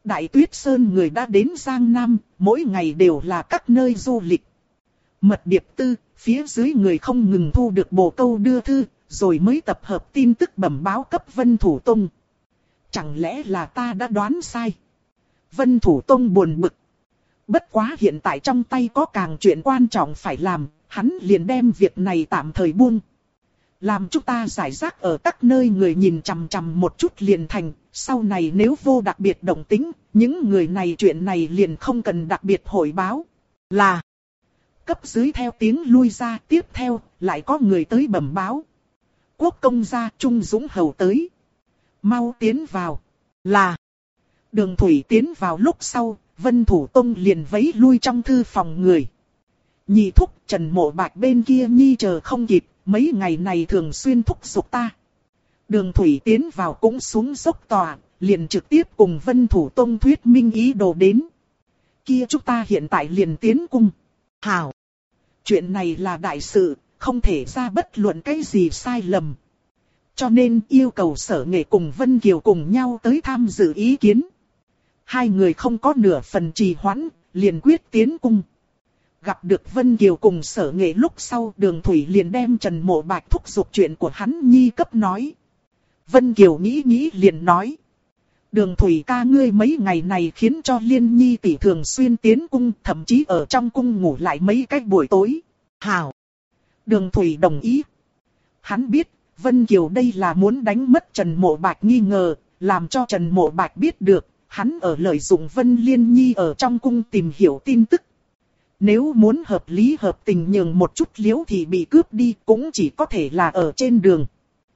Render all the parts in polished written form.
Đại Tuyết Sơn người đã đến Giang Nam, mỗi ngày đều là các nơi du lịch. Mật điệp tư, phía dưới người không ngừng thu được bồ câu đưa thư, rồi mới tập hợp tin tức bẩm báo cấp Vân Thủ Tông. Chẳng lẽ là ta đã đoán sai? Vân Thủ Tông buồn bực. Bất quá hiện tại trong tay có càng chuyện quan trọng phải làm, hắn liền đem việc này tạm thời buông. Làm chúng ta giải rác ở các nơi người nhìn chằm chằm một chút liền thành, sau này nếu vô đặc biệt động tính, những người này chuyện này liền không cần đặc biệt hội báo. Là cấp dưới theo tiếng lui ra, tiếp theo lại có người tới bẩm báo. Quốc công gia Trung Dũng hầu tới. Mau tiến vào. Là Đường Thủy tiến vào lúc sau, Vân Thủ Tông liền vẫy lui trong thư phòng người. Nhị thúc Trần Mộ Bạch bên kia nhi chờ không kịp, mấy ngày này thường xuyên thúc giục ta. Đường Thủy tiến vào cũng xuống dốc tòa, liền trực tiếp cùng Vân Thủ Tông thuyết minh ý đồ đến. Kia chúng ta hiện tại liền tiến cung. Hảo! Chuyện này là đại sự, không thể ra bất luận cái gì sai lầm. Cho nên yêu cầu Sở Nghệ cùng Vân Kiều cùng nhau tới tham dự ý kiến. Hai người không có nửa phần trì hoãn, liền quyết tiến cung. Gặp được Vân Kiều cùng Sở Nghệ lúc sau, Đường Thủy liền đem Trần Mộ Bạch thúc giục chuyện của hắn nhi cấp nói. Vân Kiều nghĩ nghĩ liền nói. Đường Thủy ca ngươi mấy ngày này khiến cho Liên Nhi tỷ thường xuyên tiến cung, thậm chí ở trong cung ngủ lại mấy cái buổi tối. Hảo! Đường Thủy đồng ý. Hắn biết, Vân Kiều đây là muốn đánh mất Trần Mộ Bạch nghi ngờ, làm cho Trần Mộ Bạch biết được, hắn ở lợi dụng Vân Liên Nhi ở trong cung tìm hiểu tin tức. Nếu muốn hợp lý hợp tình nhường một chút liễu thì bị cướp đi cũng chỉ có thể là ở trên đường.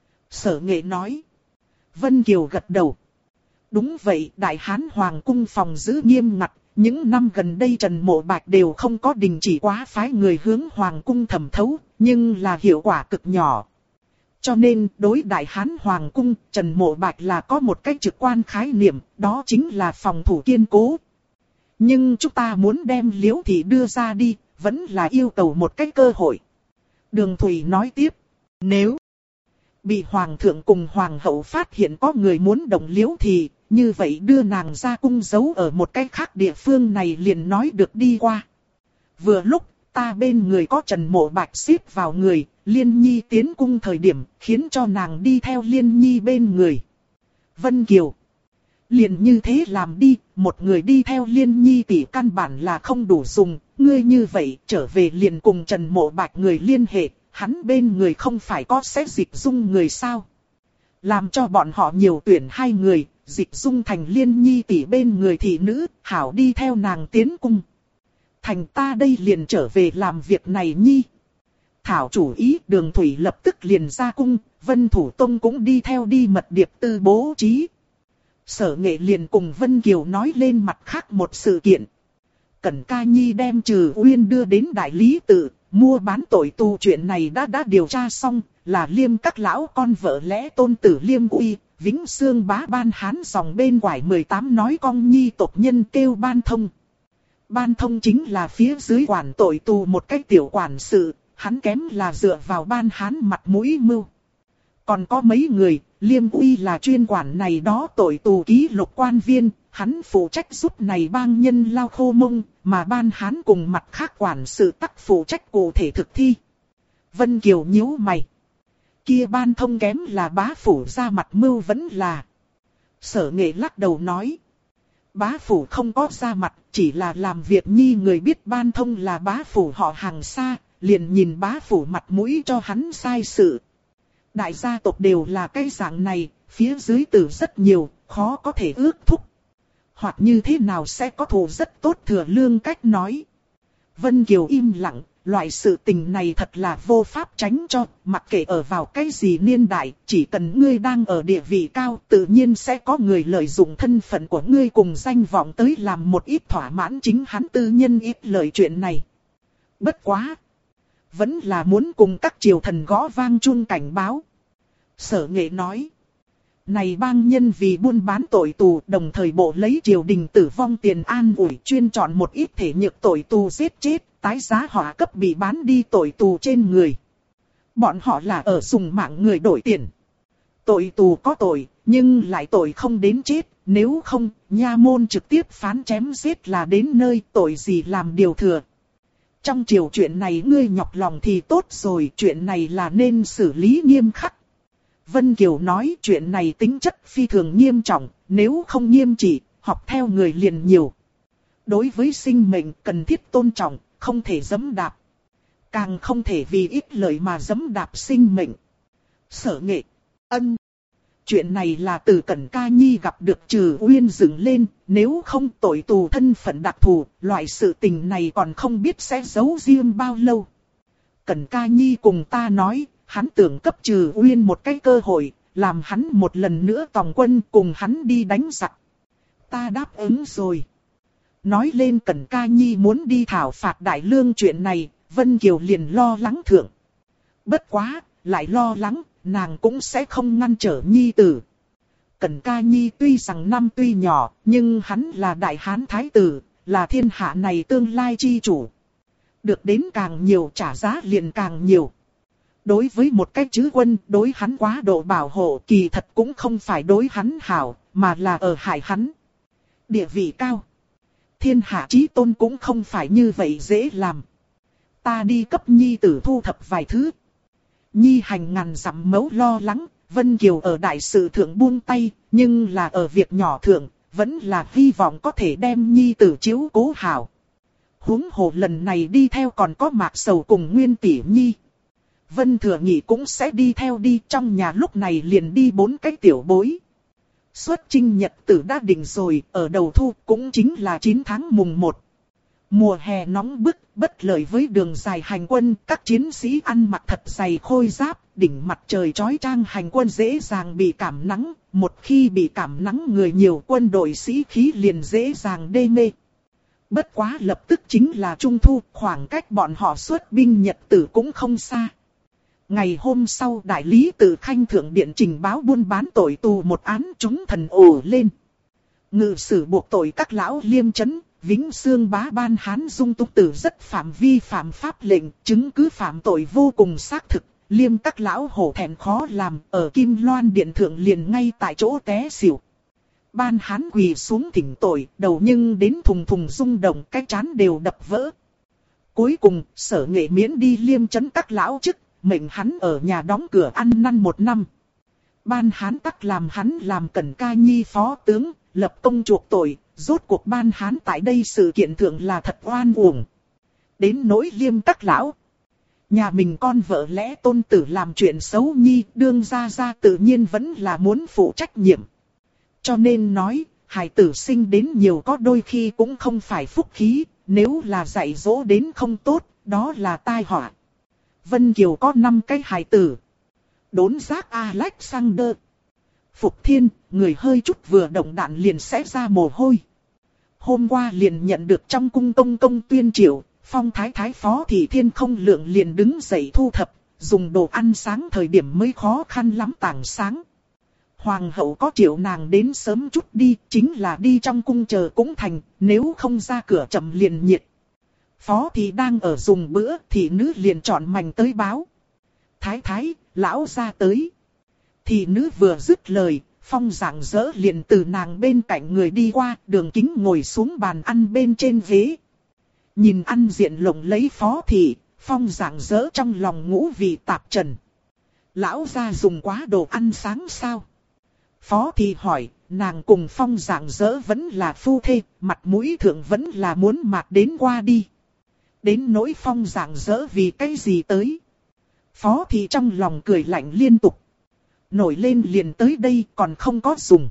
Sở Nghệ nói. Vân Kiều gật đầu. Đúng vậy, Đại Hán Hoàng cung phòng giữ nghiêm ngặt, những năm gần đây Trần Mộ Bạch đều không có đình chỉ quá phái người hướng Hoàng cung thẩm thấu, nhưng là hiệu quả cực nhỏ. Cho nên, đối Đại Hán Hoàng cung, Trần Mộ Bạch là có một cách trực quan khái niệm, đó chính là phòng thủ kiên cố. Nhưng chúng ta muốn đem liễu thị đưa ra đi, vẫn là yêu cầu một cái cơ hội. Đường Thủy nói tiếp, nếu bị Hoàng thượng cùng Hoàng hậu phát hiện có người muốn động liễu thị, như vậy đưa nàng ra cung giấu ở một cái khác địa phương này liền nói được đi qua. Vừa lúc, ta bên người có Trần Mộ Bạch xếp vào người, Liên Nhi tiến cung thời điểm, khiến cho nàng đi theo Liên Nhi bên người. Vân Kiều. Liền như thế làm đi, một người đi theo Liên Nhi tỷ căn bản là không đủ dùng, ngươi như vậy trở về liền cùng Trần Mộ Bạch người liên hệ, hắn bên người không phải có sẽ Dịch Dung người sao. Làm cho bọn họ nhiều tuyển hai người, Dịch Dung thành Liên Nhi tỷ bên người thị nữ, hảo đi theo nàng tiến cung. Thành ta đây liền trở về làm việc này nhi. Thảo chủ ý, Đường Thủy lập tức liền ra cung, Vân Thủ Tông cũng đi theo đi mật điệp tư bố trí. Sở Nghệ liền cùng Vân Kiều nói lên mặt khác một sự kiện. Cẩn Ca Nhi đem Trừ Uyên đưa đến đại lý tự, mua bán tội tù chuyện này đã điều tra xong, là Liêm các lão con vợ lẽ tôn tử Liêm Uy, Vĩnh Xương bá Ban Hán dòng bên quải 18 nói con nhi tộc nhân kêu Ban Thông. Ban Thông chính là phía dưới quản tội tù một cách tiểu quản sự, hắn kém là dựa vào Ban Hán mặt mũi mưu. Còn có mấy người, Liêm Uy là chuyên quản này đó tội tù ký lục quan viên, hắn phụ trách giúp này bang nhân lao khô mông, mà Ban Hán cùng mặt khác quản sự tắc phụ trách cụ thể thực thi. Vân Kiều nhíu mày. Kia Ban Thông kém là bá phủ ra mặt mưu vẫn là. Sở Nghệ lắc đầu nói. Bá phủ không có ra mặt, chỉ là làm việc nhi người biết Ban Thông là bá phủ họ hàng xa, liền nhìn bá phủ mặt mũi cho hắn sai sự. Đại gia tộc đều là cái dạng này, phía dưới tử rất nhiều, khó có thể ước thúc. Hoặc như thế nào sẽ có thù rất tốt thừa lương cách nói. Vân Kiều im lặng, loại sự tình này thật là vô pháp tránh cho, mặc kệ ở vào cái gì niên đại, chỉ cần ngươi đang ở địa vị cao, tự nhiên sẽ có người lợi dụng thân phận của ngươi cùng danh vọng tới làm một ít thỏa mãn chính hắn tư nhân ít lợi chuyện này. Bất quá! Vẫn là muốn cùng các triều thần gõ vang chuông cảnh báo. Sở Nghệ nói. Này bang nhân vì buôn bán tội tù đồng thời bộ lấy triều đình tử vong tiền an ủi chuyên chọn một ít thể nhược tội tù giết chết, tái giá họ cấp bị bán đi tội tù trên người. Bọn họ là ở dùng mạng người đổi tiền. Tội tù có tội, nhưng lại tội không đến chết, nếu không, nha môn trực tiếp phán chém giết là đến nơi, tội gì làm điều thừa. Trong triều chuyện này ngươi nhọc lòng thì tốt rồi, chuyện này là nên xử lý nghiêm khắc. Vân Kiều nói chuyện này tính chất phi thường nghiêm trọng, nếu không nghiêm trị, học theo người liền nhiều. Đối với sinh mệnh cần thiết tôn trọng, không thể giẫm đạp. Càng không thể vì ích lợi mà giẫm đạp sinh mệnh. Sở Nghệ, ân. Chuyện này là từ Cẩn Ca Nhi gặp được Trừ Uyên dựng lên, nếu không tội tù thân phận đặc thù, loại sự tình này còn không biết sẽ giấu riêng bao lâu. Cẩn Ca Nhi cùng ta nói, hắn tưởng cấp Trừ Uyên một cái cơ hội, làm hắn một lần nữa tòng quân cùng hắn đi đánh giặc. Ta đáp ứng rồi. Nói lên Cẩn Ca Nhi muốn đi thảo phạt Đại Lương chuyện này, Vân Kiều liền lo lắng thượng. Bất quá, lại lo lắng, nàng cũng sẽ không ngăn trở Nhi tử. Cẩn Ca Nhi tuy rằng năm tuy nhỏ, nhưng hắn là Đại Hán Thái tử, là thiên hạ này tương lai chi chủ. Được đến càng nhiều trả giá liền càng nhiều. Đối với một cái chữ quân, đối hắn quá độ bảo hộ kỳ thật cũng không phải đối hắn hảo, mà là ở hại hắn. Địa vị cao. Thiên hạ chí tôn cũng không phải như vậy dễ làm. Ta đi cấp Nhi tử thu thập vài thứ. Nhi hành ngàn dặm mấu lo lắng, Vân Kiều ở đại sự thượng buông tay, nhưng là ở việc nhỏ thượng, vẫn là hy vọng có thể đem Nhi tử chiếu cố hảo. Huống hồ lần này đi theo còn có Mạc Sầu cùng Nguyên Tỷ Nhi. Vân Thừa Nghị cũng sẽ đi theo đi, trong nhà lúc này liền đi 4 cái tiểu bối. Xuất chinh nhật tử đã định rồi, ở đầu thu cũng chính là 9 tháng mùng 1. Mùa hè nóng bức, bất lợi với đường dài hành quân, các chiến sĩ ăn mặc thật dày khôi giáp, đỉnh mặt trời chói chang hành quân dễ dàng bị cảm nắng, một khi bị cảm nắng người nhiều quân đội sĩ khí liền dễ dàng đê mê. Bất quá lập tức chính là trung thu, khoảng cách bọn họ xuất binh nhật tử cũng không xa. Ngày hôm sau đại lý tự Khanh thượng điện trình báo buôn bán tội tù một án chúng thần ồ lên. Ngự sử buộc tội các lão Liêm Chấn, Vĩnh Xương Bá ban Hán Dung Túc Tử rất phạm vi phạm pháp lệnh, chứng cứ phạm tội vô cùng xác thực, Liêm các lão hổ thẹn khó làm, ở Kim Loan điện thượng liền ngay tại chỗ té xỉu. Ban Hán quỳ xuống thỉnh tội, đầu nhưng đến thùng thùng rung động, cái trán đều đập vỡ. Cuối cùng, Sở Nghệ miễn đi Liêm Chấn các lão chức, mệnh hắn ở nhà đóng cửa ăn năn 1 năm. Ban Hán tắc làm hắn làm Cẩn Ca Nhi phó tướng, lập công chuộc tội, rốt cuộc Ban Hán tại đây sự kiện thượng là thật oan uổng. Đến nỗi Liêm các lão, nhà mình con vợ lẽ tôn tử làm chuyện xấu Nhi, đương ra tự nhiên vẫn là muốn phụ trách nhiệm. Cho nên nói, hài tử sinh đến nhiều có đôi khi cũng không phải phúc khí, nếu là dạy dỗ đến không tốt, đó là tai họa. Vân Kiều có 5 cái hài tử. Đốn giác Alexander. Phục Thiên, người hơi chút vừa động đạn liền sẽ ra mồ hôi. Hôm qua liền nhận được trong cung công tuyên triệu, Phong Thái Thái Phó Thị Thiên không lượng liền đứng dậy thu thập, dùng đồ ăn sáng thời điểm mới khó khăn lắm tảng sáng. Hoàng hậu có triệu nàng đến sớm chút đi, chính là đi trong cung chờ cũng thành, nếu không ra cửa chậm liền nhiệt. Phó Thị đang ở dùng bữa, thị nữ liền chọn mảnh tới báo. Thái Thái, lão ra tới. Thị nữ vừa dứt lời, Phong Giảng Dỡ liền từ nàng bên cạnh người đi qua, Đường Kính ngồi xuống bàn ăn bên trên ghế. Nhìn ăn diện lộng lấy Phó Thị, Phong Giảng Dỡ trong lòng ngũ vị tạp trần. Lão ra dùng quá đồ ăn sáng sao? Phó Thị hỏi, nàng cùng Phong Giảng Dỡ vẫn là phu thê, mặt mũi thượng vẫn là muốn mạt đến qua đi. Đến nỗi Phong Giảng Dỡ vì cái gì tới? Phó Thị trong lòng cười lạnh liên tục. Nổi lên liền tới đây còn không có dùng.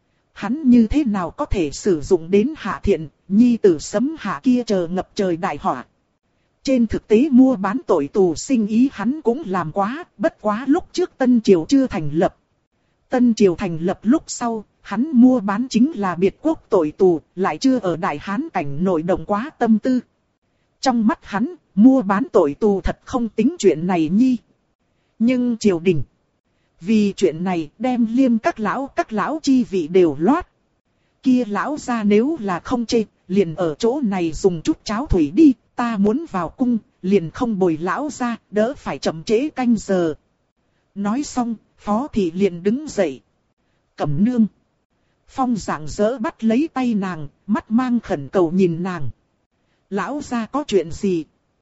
Hắn như thế nào có thể sử dụng đến Hạ Thiện, Nhi tử sấm hạ kia chờ ngập trời đại họa. Trên thực tế mua bán tội tù sinh ý hắn cũng làm quá, bất quá lúc trước Tân Triều chưa thành lập. Tân Triều thành lập lúc sau, hắn mua bán chính là biệt quốc tội tù, lại chưa ở Đại Hán cảnh nội động quá tâm tư. Trong mắt hắn, mua bán tội tù thật không tính chuyện này Nhi. Nhưng triều đình, vì chuyện này đem Liêm các lão chi vị đều loát. Kia lão ra nếu là không chê, liền ở chỗ này dùng chút cháo thủy đi, ta muốn vào cung, liền không bồi lão ra, đỡ phải chậm trễ canh giờ. Nói xong, Phó Thị liền đứng dậy. Cẩm nương, Phong rạng rỡ bắt lấy tay nàng, mắt mang khẩn cầu nhìn nàng. Lão gia có chuyện gì?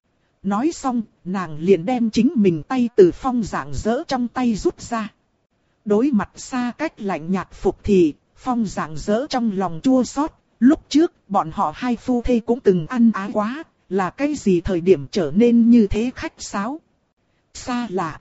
Nói xong, nàng liền đem chính mình tay từ Phong rạng rỡ trong tay rút ra. Đối mặt xa cách lạnh nhạt Phục Thị, Phong rạng rỡ trong lòng chua xót. Lúc trước, bọn họ hai phu thê cũng từng ăn ái quá, là cái gì thời điểm trở nên như thế khách sáo. Xa lạ.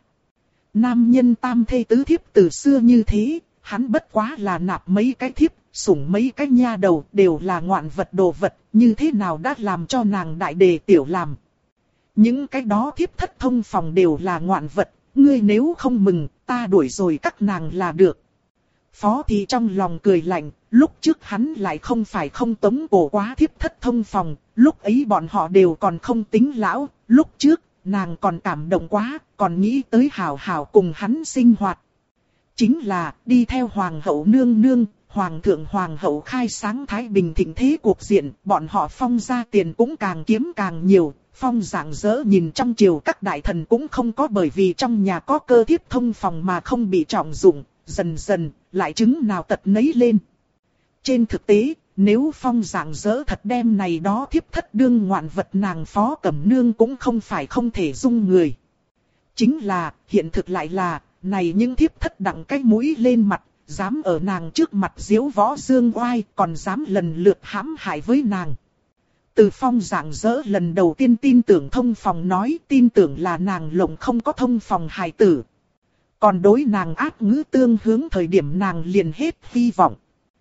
Nam nhân tam thê tứ thiếp từ xưa như thế, hắn bất quá là nạp mấy cái thiếp, sủng mấy cái nha đầu, đều là ngoạn vật đồ vật, như thế nào đã làm cho nàng đại đề tiểu làm. Những cái đó thiếp thất thông phòng đều là ngoạn vật, ngươi nếu không mừng, ta đuổi rồi các nàng là được. Phó Thị trong lòng cười lạnh, lúc trước hắn lại không phải không tống cổ quá thiếp thất thông phòng, lúc ấy bọn họ đều còn không tính lão, lúc trước, nàng còn cảm động quá, còn nghĩ tới hảo hảo cùng hắn sinh hoạt. Chính là, đi theo Hoàng hậu nương nương, Hoàng thượng Hoàng hậu khai sáng Thái Bình thịnh thế cuộc diện, bọn họ Phong ra tiền cũng càng kiếm càng nhiều. Phong rạng rỡ nhìn trong triều các đại thần cũng không có bởi vì trong nhà có cơ thiếp thông phòng mà không bị trọng dụng, dần dần, lại chứng nào tật nấy lên. Trên thực tế, nếu Phong rạng rỡ thật đem này đó thiếp thất đương ngoạn vật, nàng Phó Cẩm Nương cũng không phải không thể dung người. Chính là, hiện thực lại là, này những thiếp thất đặng cái mũi lên mặt, dám ở nàng trước mặt diếu võ dương oai, còn dám lần lượt hãm hại với nàng. Từ Phong rạng rỡ lần đầu tiên tin tưởng thông phòng nói, tin tưởng là nàng lộng không có thông phòng hài tử. Còn đối nàng ác ngữ tương hướng thời điểm nàng liền hết hy vọng.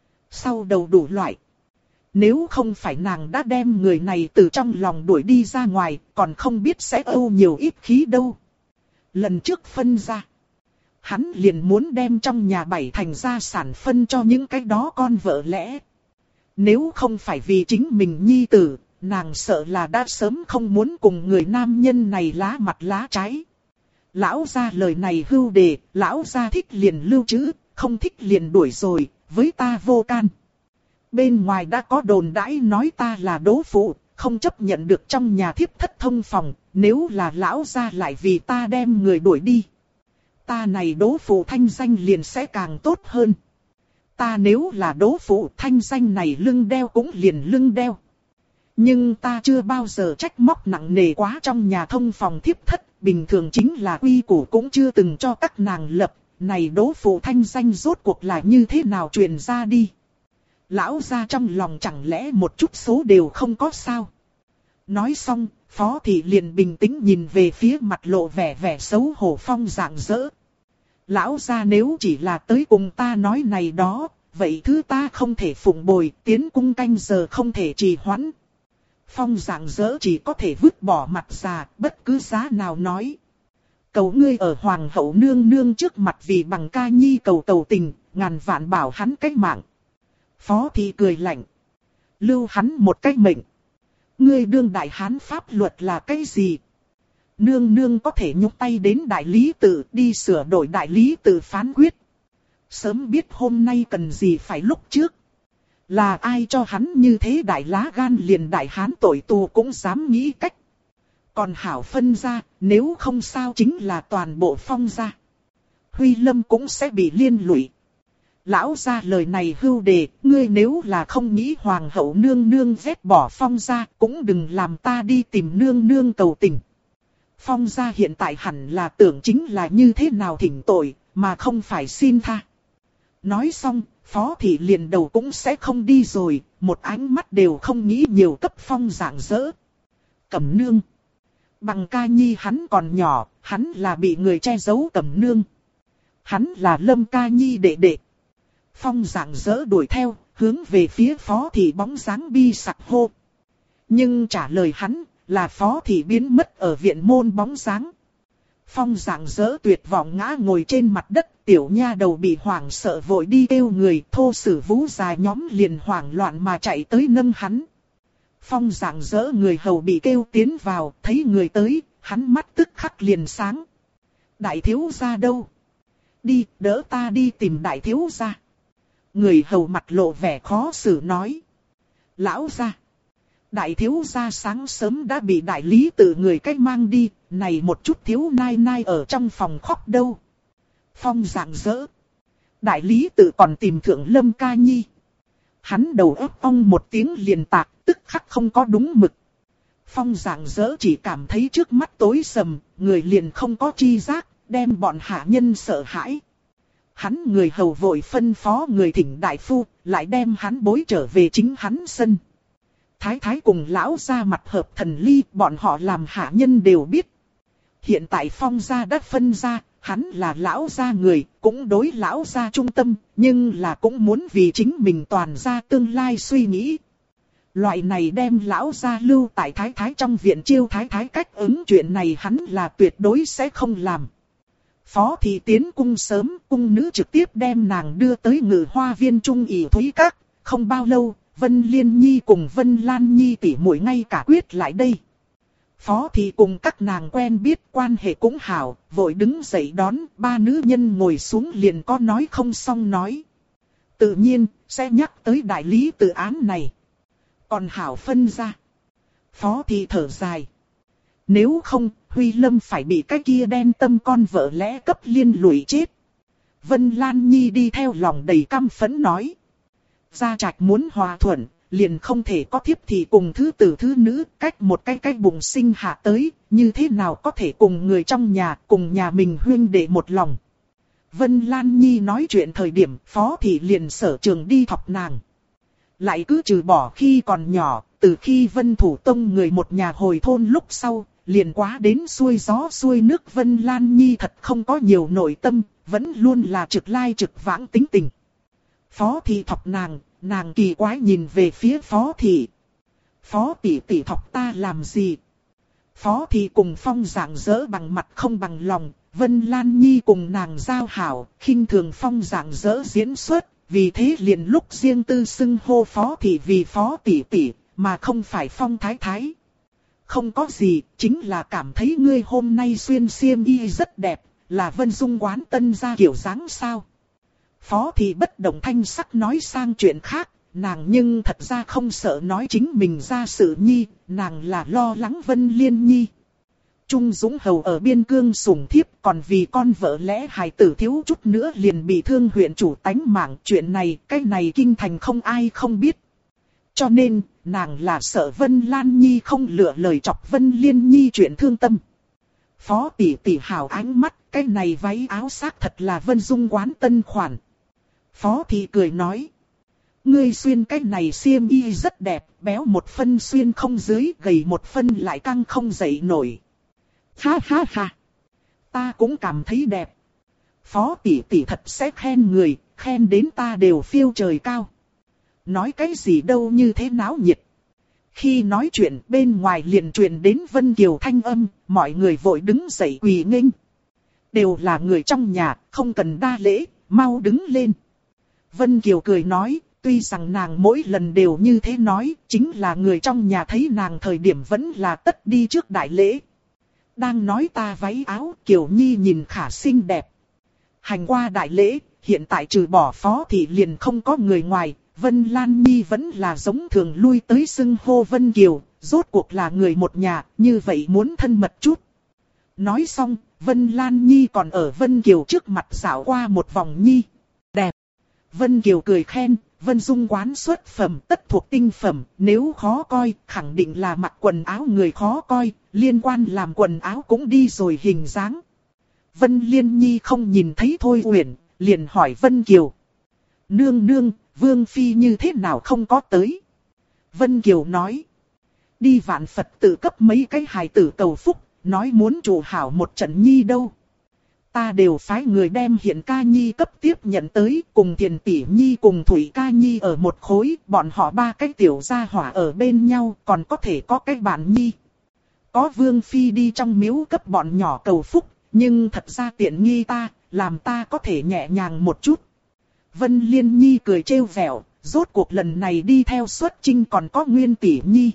Sau đầu đủ loại. Nếu không phải nàng đã đem người này từ trong lòng đuổi đi ra ngoài, còn không biết sẽ âu nhiều ít khí đâu. Lần trước phân ra, hắn liền muốn đem trong nhà 7 thành gia sản phân cho những cái đó con vợ lẽ. Nếu không phải vì chính mình nhi tử, nàng sợ là đã sớm không muốn cùng người nam nhân này lá mặt lá trái. Lão gia lời này hưu đề, lão gia thích liền lưu trữ, không thích liền đuổi rồi, với ta vô can. Bên ngoài đã có đồn đãi nói ta là đố phụ, không chấp nhận được trong nhà thiếp thất thông phòng, nếu là lão gia lại vì ta đem người đuổi đi. Ta này đố phụ thanh danh liền sẽ càng tốt hơn. Ta nếu là đố phụ thanh danh này lưng đeo cũng liền lưng đeo. Nhưng ta chưa bao giờ trách móc nặng nề quá trong nhà thông phòng thiếp thất, bình thường chính là quy củ cũng chưa từng cho các nàng lập, này đố phụ thanh danh rốt cuộc là như thế nào truyền ra đi. Lão gia trong lòng chẳng lẽ một chút số đều không có sao. Nói xong, Phó Thị liền bình tĩnh nhìn về phía mặt lộ vẻ xấu hổ Phong rạng rỡ. Lão gia nếu chỉ là tới cùng ta nói này đó, vậy thứ ta không thể phụng bồi, tiến cung canh giờ không thể trì hoãn. Phong rạng rỡ chỉ có thể vứt bỏ mặt già, bất cứ giá nào nói. Cầu ngươi ở Hoàng hậu nương nương trước mặt vì Bằng Ca Nhi cầu tình, ngàn vạn bảo hắn cái mạng. Phó Thị cười lạnh. Lưu hắn một cái mệnh. Ngươi đương đại hán pháp luật là cái gì? Nương nương có thể nhúc tay đến đại lý tự đi sửa đổi đại lý tự phán quyết. Sớm biết hôm nay cần gì phải lúc trước. Là ai cho hắn như thế đại lá gan liền đại hán tội tù cũng dám nghĩ cách. Còn hảo phân ra, nếu không sao chính là toàn bộ Phong gia. Huy Lâm cũng sẽ bị liên lụy. Lão gia lời này hưu đề, ngươi nếu là không nghĩ Hoàng hậu nương nương vét bỏ Phong gia, cũng đừng làm ta đi tìm nương nương cầu tình. Phong gia hiện tại hẳn là tưởng chính là như thế nào thỉnh tội, mà không phải xin tha. Nói xong, Phó Thị liền đầu cũng sẽ không đi rồi, một ánh mắt đều không nghĩ nhiều cấp Phong rạng rỡ. Cẩm Nương. Bằng Ca Nhi hắn còn nhỏ, hắn là bị người che giấu Cẩm Nương. Hắn là Lâm Ca Nhi đệ đệ. Phong rạng rỡ đuổi theo, hướng về phía Phó Thị bóng dáng bi sặc hô. Nhưng trả lời hắn là Phó Thị biến mất ở viện môn bóng dáng. Phong rạng rỡ tuyệt vọng ngã ngồi trên mặt đất, tiểu nha đầu bị hoảng sợ vội đi kêu người, thô sử vũ dài nhóm liền hoảng loạn mà chạy tới nâng hắn. Phong rạng rỡ người hầu bị kêu tiến vào, thấy người tới, hắn mắt tức khắc liền sáng. Đại thiếu gia đâu? Đi, đỡ ta đi tìm đại thiếu gia. Người hầu mặt lộ vẻ khó xử nói. Lão gia. Đại thiếu gia sáng sớm đã bị đại lý tự người cách mang đi, này một chút thiếu nai nai ở trong phòng khóc đâu. Phong rạng rỡ. Đại lý tự còn tìm thượng Lâm Ca Nhi. Hắn đầu óc ong một tiếng liền tạc, tức khắc không có đúng mực. Phong Rạng Rỡ chỉ cảm thấy trước mắt tối sầm, người liền không có chi giác, đem bọn hạ nhân sợ hãi. Hắn người hầu vội phân phó người thỉnh đại phu, lại đem hắn bối trở về chính hắn sân. Thái thái cùng lão gia mặt hợp thần ly, bọn họ làm hạ nhân đều biết. Hiện tại Phong gia đã phân ra, hắn là lão gia người, cũng đối lão gia trung tâm, nhưng là cũng muốn vì chính mình toàn gia tương lai suy nghĩ. Loại này đem lão gia lưu tại thái thái trong viện chiêu thái thái cách ứng chuyện này hắn là tuyệt đối sẽ không làm. Phó thị tiến cung sớm, cung nữ trực tiếp đem nàng đưa tới Ngự Hoa Viên Trung ỷ Thúy Các, không bao lâu, Vân Liên Nhi cùng Vân Lan Nhi tỉ muội ngay cả quyết lại đây. Phó thị cùng các nàng quen biết quan hệ cũng hảo, vội đứng dậy đón, ba nữ nhân ngồi xuống liền có nói không xong nói. Tự nhiên, sẽ nhắc tới đại lý tự án này. Còn hảo phân ra. Phó thị thở dài. Nếu không, Huy Lâm phải bị cái kia đen tâm con vợ lẽ cấp liên lụy chết. Vân Lan Nhi đi theo lòng đầy căm phẫn nói. Gia trạch muốn hòa thuận, liền không thể có thiếp thì cùng thứ tử thứ nữ, cách một cái bụng sinh hạ tới, như thế nào có thể cùng người trong nhà, cùng nhà mình huynh đệ một lòng. Vân Lan Nhi nói chuyện thời điểm, Phó thị liền sở trường đi thọc nàng. Lại cứ trừ bỏ khi còn nhỏ, từ khi Vân Thủ Tông người một nhà hồi thôn lúc sau, liền quá đến xuôi gió xuôi nước. Vân Lan Nhi thật không có nhiều nội tâm, vẫn luôn là trực lai trực vãng tính tình. Phó thị thọc nàng, nàng kỳ quái nhìn về phía Phó thị. Phó tỷ tỷ thọc ta làm gì? Phó thị cùng Phong Rạng Rỡ bằng mặt không bằng lòng, Vân Lan Nhi cùng nàng giao hảo, khinh thường Phong Rạng Rỡ diễn xuất, vì thế liền lúc riêng tư xưng hô Phó thị vì Phó tỷ tỷ, mà không phải Phong thái thái. Không có gì, chính là cảm thấy ngươi hôm nay xuyên xiêm y rất đẹp, là Vân Dung quán tân gia kiểu dáng sao? Phó thị bất động thanh sắc nói sang chuyện khác, nàng nhưng thật ra không sợ nói chính mình ra sự nhi, nàng là lo lắng Vân Liên Nhi. Trung Dũng Hầu ở biên cương sủng thiếp, còn vì con vợ lẽ hài tử thiếu chút nữa liền bị thương huyện chủ tánh mạng. Chuyện này, cái này kinh thành không ai không biết. Cho nên, nàng là sợ Vân Lan Nhi không lựa lời chọc Vân Liên Nhi chuyện thương tâm. Phó tỷ tỷ hào ánh mắt, cái này váy áo xác thật là Vân Dung quán tân khoản. Phó thị cười nói. Ngươi xuyên cái này xiêm y rất đẹp, béo một phân xuyên không dưới, gầy một phân lại căng không dậy nổi. Ha ha ha. Ta cũng cảm thấy đẹp. Phó tỷ tỷ thật sẽ khen người, khen đến ta đều phiêu trời cao. Nói cái gì đâu như thế náo nhiệt. Khi nói chuyện bên ngoài liền truyền đến Vân Kiều thanh âm, mọi người vội đứng dậy quỳ nghênh. Đều là người trong nhà, không cần đa lễ, mau đứng lên. Vân Kiều cười nói, tuy rằng nàng mỗi lần đều như thế nói, chính là người trong nhà thấy nàng thời điểm vẫn là tất đi trước đại lễ. Đang nói ta váy áo, Kiều Nhi nhìn khả xinh đẹp. Hành qua đại lễ, hiện tại trừ bỏ Phó thị liền không có người ngoài, Vân Lan Nhi vẫn là giống thường lui tới xưng hô Vân Kiều, rốt cuộc là người một nhà, như vậy muốn thân mật chút. Nói xong, Vân Lan Nhi còn ở Vân Kiều trước mặt dạo qua một vòng nhi. Đẹp. Vân Kiều cười khen, Vân Dung quán xuất phẩm tất thuộc tinh phẩm, nếu khó coi, khẳng định là mặc quần áo người khó coi, liên quan làm quần áo cũng đi rồi hình dáng. Vân Liên Nhi không nhìn thấy Thôi Uyển, liền hỏi Vân Kiều. Nương nương, Vương Phi như thế nào không có tới? Vân Kiều nói. Đi Vạn Phật tự cấp mấy cái hài tử cầu phúc, nói muốn chủ hảo một trận nhi đâu. Ta đều phái người đem Hiện Ca Nhi cấp tiếp nhận tới, cùng Thiền Tỷ Nhi cùng Thủy Ca Nhi ở một khối, bọn họ ba cái tiểu gia hỏa ở bên nhau, còn có thể có cái bạn nhi. Có Vương Phi đi trong miếu cấp bọn nhỏ cầu phúc, nhưng thật ra tiện nghi ta, làm ta có thể nhẹ nhàng một chút. Vân Liên Nhi cười trêu vẻo, rốt cuộc lần này đi theo xuất chinh còn có Nguyên Tỷ Nhi.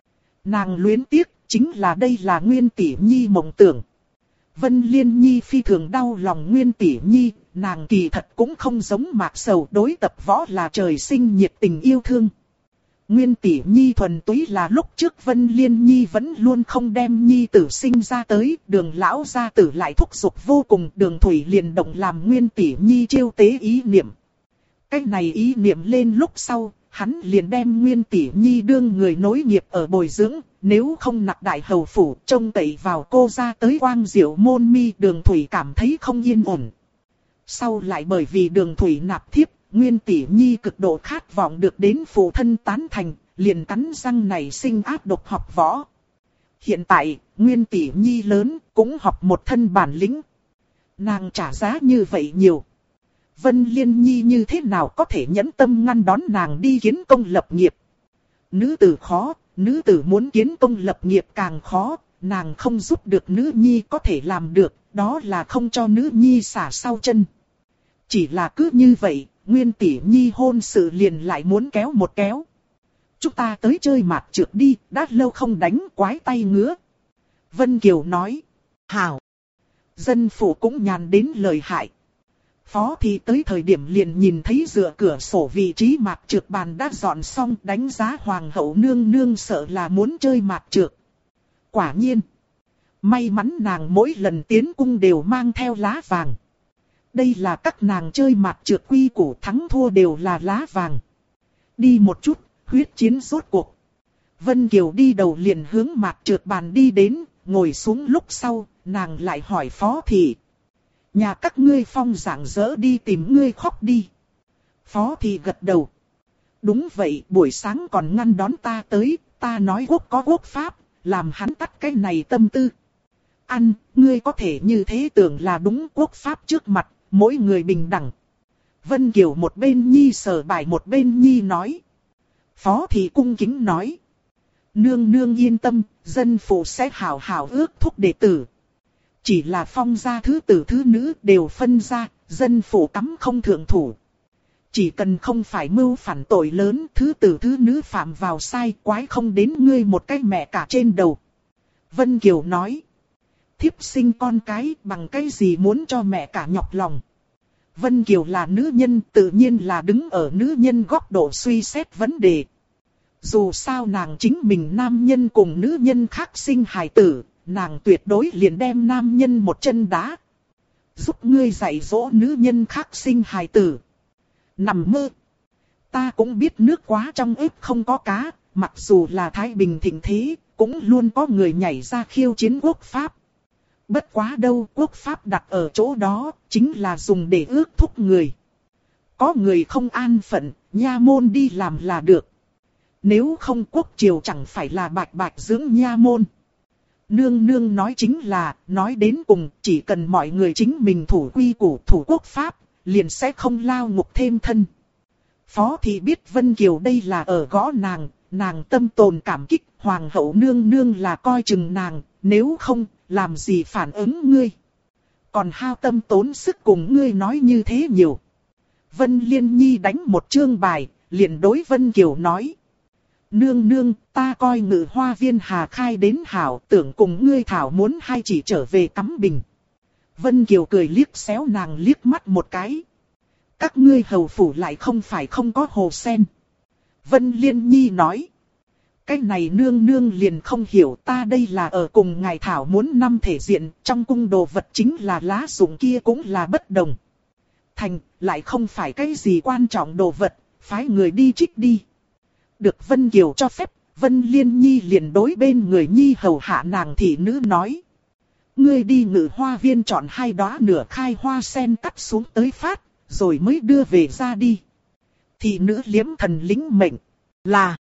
Nàng luyến tiếc, chính là đây là Nguyên Tỷ Nhi mộng tưởng. Vân Liên Nhi phi thường đau lòng Nguyên Tỷ Nhi, nàng kỳ thật cũng không giống Mạc Sầu, đối tập võ là trời sinh nhiệt tình yêu thương. Nguyên Tỷ Nhi thuần túy là lúc trước Vân Liên Nhi vẫn luôn không đem Nhi tử sinh ra tới, Đường lão gia tử lại thúc giục vô cùng, Đường Thủy liền động làm Nguyên Tỷ Nhi chiêu tế ý niệm. Cái này ý niệm lên lúc sau, hắn liền đem Nguyên Tỷ Nhi đương người nối nghiệp ở bồi dưỡng, nếu không nạp đại hầu phủ trông cậy vào cô ra tới Quang Diệu môn mi. Đường Thủy cảm thấy không yên ổn. Sau lại bởi vì Đường Thủy nạp thiếp, Nguyên Tỷ Nhi cực độ khát vọng được đến phụ thân tán thành, liền cắn răng này sinh áp độc học võ. Hiện tại, Nguyên Tỷ Nhi lớn, cũng học một thân bản lĩnh. Nàng trả giá như vậy nhiều. Vân Liên Nhi như thế nào có thể nhẫn tâm ngăn đón nàng đi kiến công lập nghiệp. Nữ tử khó, nữ tử muốn kiến công lập nghiệp càng khó, nàng không giúp được nữ nhi có thể làm được, đó là không cho nữ nhi xả sau chân. Chỉ là cứ như vậy, Nguyên Tỷ Nhi hôn sự liền lại muốn kéo một kéo. Chúng ta tới chơi mạt trượt đi, đã lâu không đánh quái tay ngứa. Vân Kiều nói. Hảo. Dân phủ cũng nhàn đến lời hại. Phó Thị tới thời điểm liền nhìn thấy dựa cửa sổ vị trí mạt trượt bàn đã dọn xong, đánh giá hoàng hậu nương nương sợ là muốn chơi mạt trượt. Quả nhiên. May mắn nàng mỗi lần tiến cung đều mang theo lá vàng. Đây là các nàng chơi mạt trượt quy củ, thắng thua đều là lá vàng. Đi một chút, huyết chiến rốt cuộc. Vân Kiều đi đầu liền hướng mạt trượt bàn đi đến, ngồi xuống lúc sau, nàng lại hỏi Phó Thị. Nhà các ngươi phong giảng dỡ đi tìm ngươi khóc đi. Phó Thị gật đầu. Đúng vậy, buổi sáng còn ngăn đón ta tới, ta nói quốc có quốc pháp, làm hắn tắt cái này tâm tư. Ăn, ngươi có thể như thế tưởng là đúng, quốc pháp trước mặt, mỗi người bình đẳng. Vân Kiều một bên nhi sờ bài một bên nhi nói. Phó Thị cung kính nói. Nương nương yên tâm, dân phụ sẽ hảo hảo ước thúc đệ tử. Chỉ là phong gia thứ tử thứ nữ đều phân ra, dân phụ cắm không thượng thủ. Chỉ cần không phải mưu phản tội lớn, thứ tử thứ nữ phạm vào sai, quái không đến ngươi một cái mẹ cả trên đầu. Vân Kiều nói. Thiếp sinh con cái, bằng cái gì muốn cho mẹ cả nhọc lòng. Vân Kiều là nữ nhân, tự nhiên là đứng ở nữ nhân góc độ suy xét vấn đề. Dù sao nàng chính mình nam nhân cùng nữ nhân khác sinh hài tử, nàng tuyệt đối liền đem nam nhân một chân đá. Giúp ngươi dạy dỗ nữ nhân khác sinh hài tử. Nằm mơ. Ta cũng biết nước quá trong ếch không có cá, mặc dù là Thái Bình thịnh thế, cũng luôn có người nhảy ra khiêu chiến quốc pháp. Bất quá đâu, quốc pháp đặt ở chỗ đó, chính là dùng để ước thúc người. Có người không an phận, nha môn đi làm là được. Nếu không quốc triều chẳng phải là bạch bạch dưỡng nha môn. Nương nương nói chính là, nói đến cùng, chỉ cần mọi người chính mình thủ quy củ thủ quốc pháp, liền sẽ không lao ngục thêm thân. Phó Thị biết Vân Kiều đây là ở gõ nàng, nàng tâm tồn cảm kích, hoàng hậu nương nương là coi chừng nàng, nếu không, làm gì phản ứng ngươi. Còn hao tâm tốn sức cùng ngươi nói như thế nhiều. Vân Liên Nhi đánh một chương bài, liền đối Vân Kiều nói. Nương nương, ta coi Ngự Hoa Viên Hà khai đến hảo, tưởng cùng ngươi thảo muốn hay chỉ trở về cắm bình. Vân Kiều cười liếc xéo nàng liếc mắt một cái. Các ngươi hầu phủ lại không phải không có hồ sen. Vân Liên Nhi nói. Cái này nương nương liền không hiểu, ta đây là ở cùng ngài thảo muốn năm thể diện, trong cung đồ vật chính là lá dụng kia cũng là bất đồng. Thành, lại không phải cái gì quan trọng đồ vật, phái người đi trích đi. Được Vân Kiều cho phép, Vân Liên Nhi liền đối bên người Nhi hầu hạ nàng thị nữ nói. Ngươi đi Ngự Hoa Viên chọn 2 đóa nửa khai hoa sen cắt xuống tới phát, rồi mới đưa về ra đi. Thị nữ liếm thần lính mệnh, là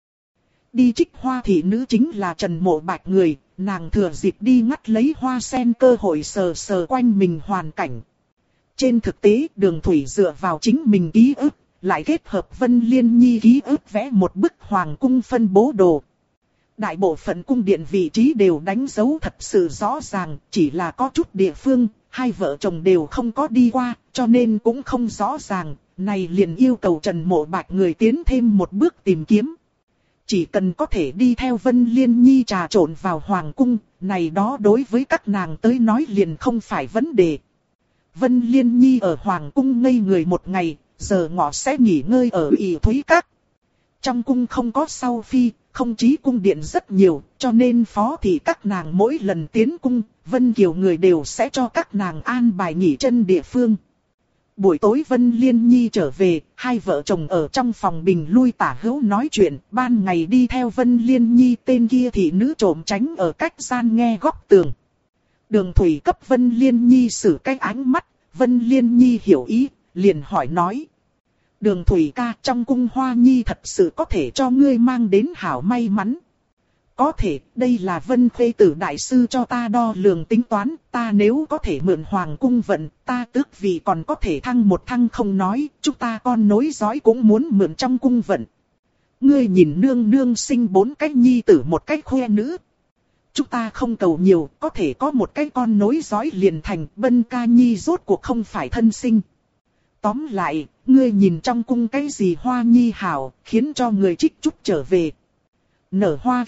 đi trích hoa. Thị nữ chính là Trần Mộ Bạch người, nàng thừa dịp đi ngắt lấy hoa sen cơ hội sờ sờ quanh mình hoàn cảnh. Trên thực tế Đường Thủy dựa vào chính mình ký ức, lại kết hợp Vân Liên Nhi ký ức vẽ một bức hoàng cung phân bố đồ. Đại bộ phận cung điện vị trí đều đánh dấu thật sự rõ ràng, chỉ là có chút địa phương, hai vợ chồng đều không có đi qua, cho nên cũng không rõ ràng, này liền yêu cầu Trần Mộ Bạch người tiến thêm một bước tìm kiếm. Chỉ cần có thể đi theo Vân Liên Nhi trà trộn vào hoàng cung, này đó đối với các nàng tới nói liền không phải vấn đề. Vân Liên Nhi ở hoàng cung ngây người một ngày, giờ ngọ sẽ nghỉ ngơi ở ỷ Thúy Các. Trong cung không có sau phi, không chí cung điện rất nhiều, cho nên phó thị các nàng mỗi lần tiến cung, Vân Kiều người đều sẽ cho các nàng an bài nghỉ chân địa phương. Buổi tối Vân Liên Nhi trở về, hai vợ chồng ở trong phòng bình lui tả hữu nói chuyện, ban ngày đi theo Vân Liên Nhi tên kia thị nữ trộm tránh ở cách gian nghe góc tường. Đường Thủy cấp Vân Liên Nhi xử cái ánh mắt, Vân Liên Nhi hiểu ý, liền hỏi nói. Đường Thủy ca, trong cung Hoa Nhi thật sự có thể cho ngươi mang đến hảo may mắn. Có thể, đây là Vân Khê Tử đại sư cho ta đo lường tính toán, ta nếu có thể mượn hoàng cung vận, ta tước vị còn có thể thăng một thăng không nói, chúng ta con nối dõi cũng muốn mượn trong cung vận. Ngươi nhìn nương nương sinh 4 cái nhi tử một cái khoe nữ. Chúng ta không cầu nhiều, có thể có một cái con nối dõi liền thành, Bân ca nhi rốt cuộc không phải thân sinh. Tóm lại, ngươi nhìn trong cung cái gì Hoa Nhi hảo, khiến cho người trích chút trở về. Nở hoa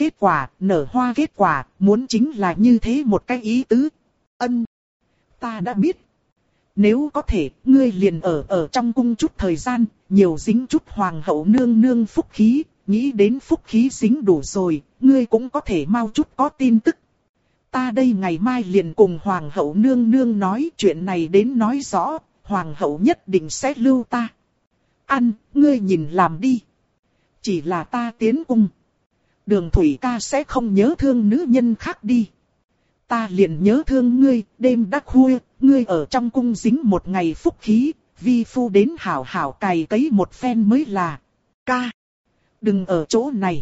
kết quả, muốn chính là như thế một cái ý tứ. Ân, ta đã biết. Nếu có thể, ngươi liền ở trong cung chút thời gian, nhiều dính chút hoàng hậu nương nương phúc khí, nghĩ đến phúc khí dính đủ rồi, ngươi cũng có thể mau chút có tin tức. Ta đây ngày mai liền cùng hoàng hậu nương nương nói chuyện này đến nói rõ, hoàng hậu nhất định sẽ lưu ta. Ăn, ngươi nhìn làm đi. Chỉ là ta tiến cung. Đường Thủy ca sẽ không nhớ thương nữ nhân khác đi. Ta liền nhớ thương ngươi, đêm đã khuya, ngươi ở trong cung dính một ngày phúc khí, vi phu đến hảo hảo cày cấy một phen mới là. Ca, đừng ở chỗ này.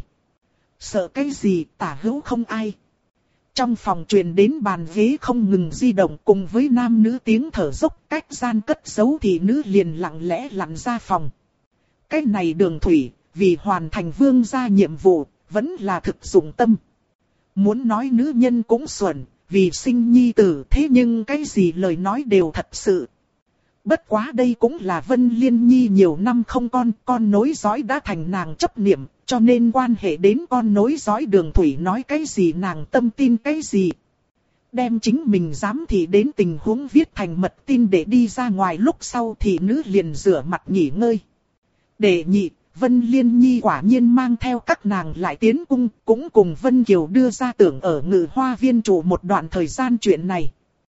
Sợ cái gì, tả hữu không ai. Trong phòng truyền đến bàn ghế không ngừng di động cùng với nam nữ tiếng thở dốc, cách gian cất giấu thì nữ liền lặng lẽ lặn ra phòng. Cái này Đường Thủy, vì hoàn thành vương gia nhiệm vụ, vẫn là thực dụng tâm. Muốn nói nữ nhân cũng xuẩn, vì sinh nhi tử thế nhưng cái gì lời nói đều thật sự. Bất quá đây cũng là Vân Liên Nhi nhiều năm không con nối dõi đã thành nàng chấp niệm, cho nên quan hệ đến con nối dõi Đường Thủy nói cái gì nàng tâm tin cái gì. Đem chính mình dám thì đến tình huống viết thành mật tin để đi ra ngoài lúc sau thì nữ liền rửa mặt nghỉ ngơi. Đệ nhị, Vân Liên Nhi quả nhiên mang theo các nàng lại tiến cung, cũng cùng Vân Kiều đưa ra tưởng ở Ngự Hoa Viên trụ một đoạn thời gian chuyện này.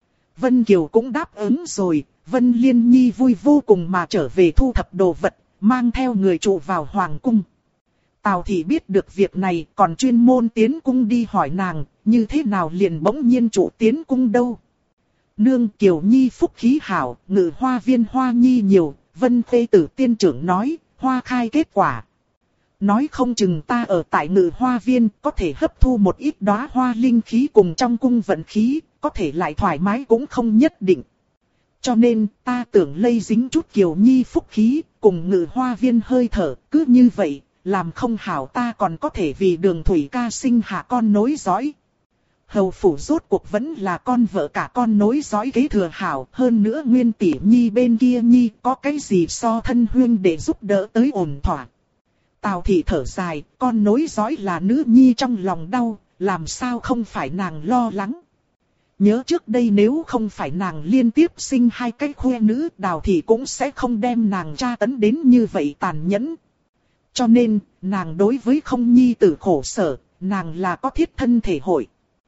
Vân Kiều cũng đáp ứng rồi, Vân Liên Nhi vui vô cùng mà trở về thu thập đồ vật, mang theo người trụ vào Hoàng cung. Tào Thị biết được việc này còn chuyên môn tiến cung đi hỏi nàng, như thế nào liền bỗng nhiên trụ tiến cung đâu. Nương Kiều Nhi phúc khí hảo, Ngự Hoa Viên hoa nhi nhiều, Vân Khê Tử tiên trưởng nói. Hoa khai kết quả. Nói không chừng ta ở tại Ngự Hoa Viên có thể hấp thu một ít đóa hoa linh khí cùng trong cung vận khí, có thể lại thoải mái cũng không nhất định. Cho nên ta tưởng lây dính chút Kiều Nhi phúc khí cùng Ngự Hoa Viên hơi thở, cứ như vậy, làm không hảo ta còn có thể vì Đường Thủy ca sinh hạ con nối dõi. Hầu phủ rốt cuộc vẫn là con vợ cả con nối dõi kế thừa hảo, hơn nữa Nguyên tỷ nhi bên kia nhi có cái gì so thân huyên để giúp đỡ tới ổn thỏa. Tào Thị thở dài, con nối dõi là nữ nhi trong lòng đau, làm sao không phải nàng lo lắng. Nhớ trước đây nếu không phải nàng liên tiếp sinh 2 cái khoe nữ, Đào Thị cũng sẽ không đem nàng tra tấn đến như vậy tàn nhẫn. Cho nên, nàng đối với không nhi tử khổ sở, nàng là có thiết thân thể hội.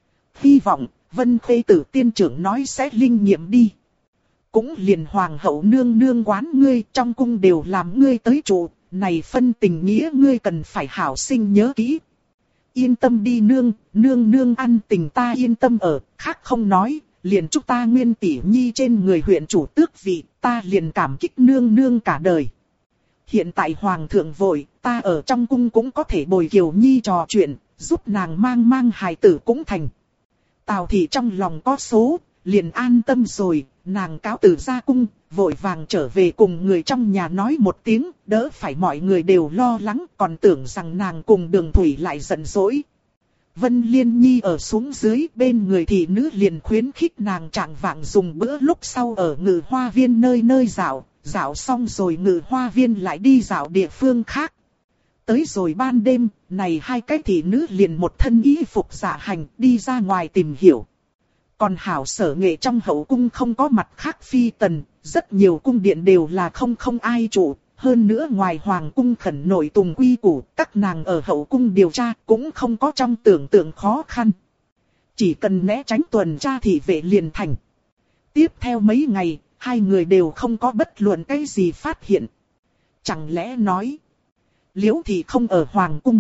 Hy vọng, Vân Khê Tử tiên trưởng nói sẽ linh nghiệm đi. Cũng liền hoàng hậu nương nương quán ngươi trong cung đều làm ngươi tới trụ, này phân tình nghĩa ngươi cần phải hảo sinh nhớ kỹ. Yên tâm đi nương, nương nương ăn tình ta yên tâm ở, khác không nói, liền chúc ta Nguyên tỷ nhi trên người huyện chủ tước vị, ta liền cảm kích nương nương cả đời. Hiện tại hoàng thượng vội, ta ở trong cung cũng có thể bồi Kiều Nhi trò chuyện, giúp nàng mang hài tử cũng thành. Tào Thị trong lòng có số, liền an tâm rồi, nàng cáo từ ra cung, vội vàng trở về cùng người trong nhà nói một tiếng, đỡ phải mọi người đều lo lắng, còn tưởng rằng nàng cùng Đường Thủy lại giận dỗi. Vân Liên Nhi ở xuống dưới, bên người thị nữ liền khuyến khích nàng trạng vạng dùng bữa lúc sau ở Ngự Hoa Viên nơi nơi dạo xong rồi Ngự Hoa Viên lại đi dạo địa phương khác. Tới rồi ban đêm, này 2 cái thị nữ liền một thân y phục dạ hành đi ra ngoài tìm hiểu. Còn hảo Sở Nghệ trong hậu cung không có mặt khác phi tần, rất nhiều cung điện đều là không ai trụ. Hơn nữa ngoài hoàng cung khẩn nội tùng quy củ, các nàng ở hậu cung điều tra cũng không có trong tưởng tượng khó khăn. Chỉ cần né tránh tuần tra thị vệ liền thành. Tiếp theo mấy ngày, hai người đều không có bất luận cái gì phát hiện. Chẳng lẽ nói, Liễu Thị không ở Hoàng Cung?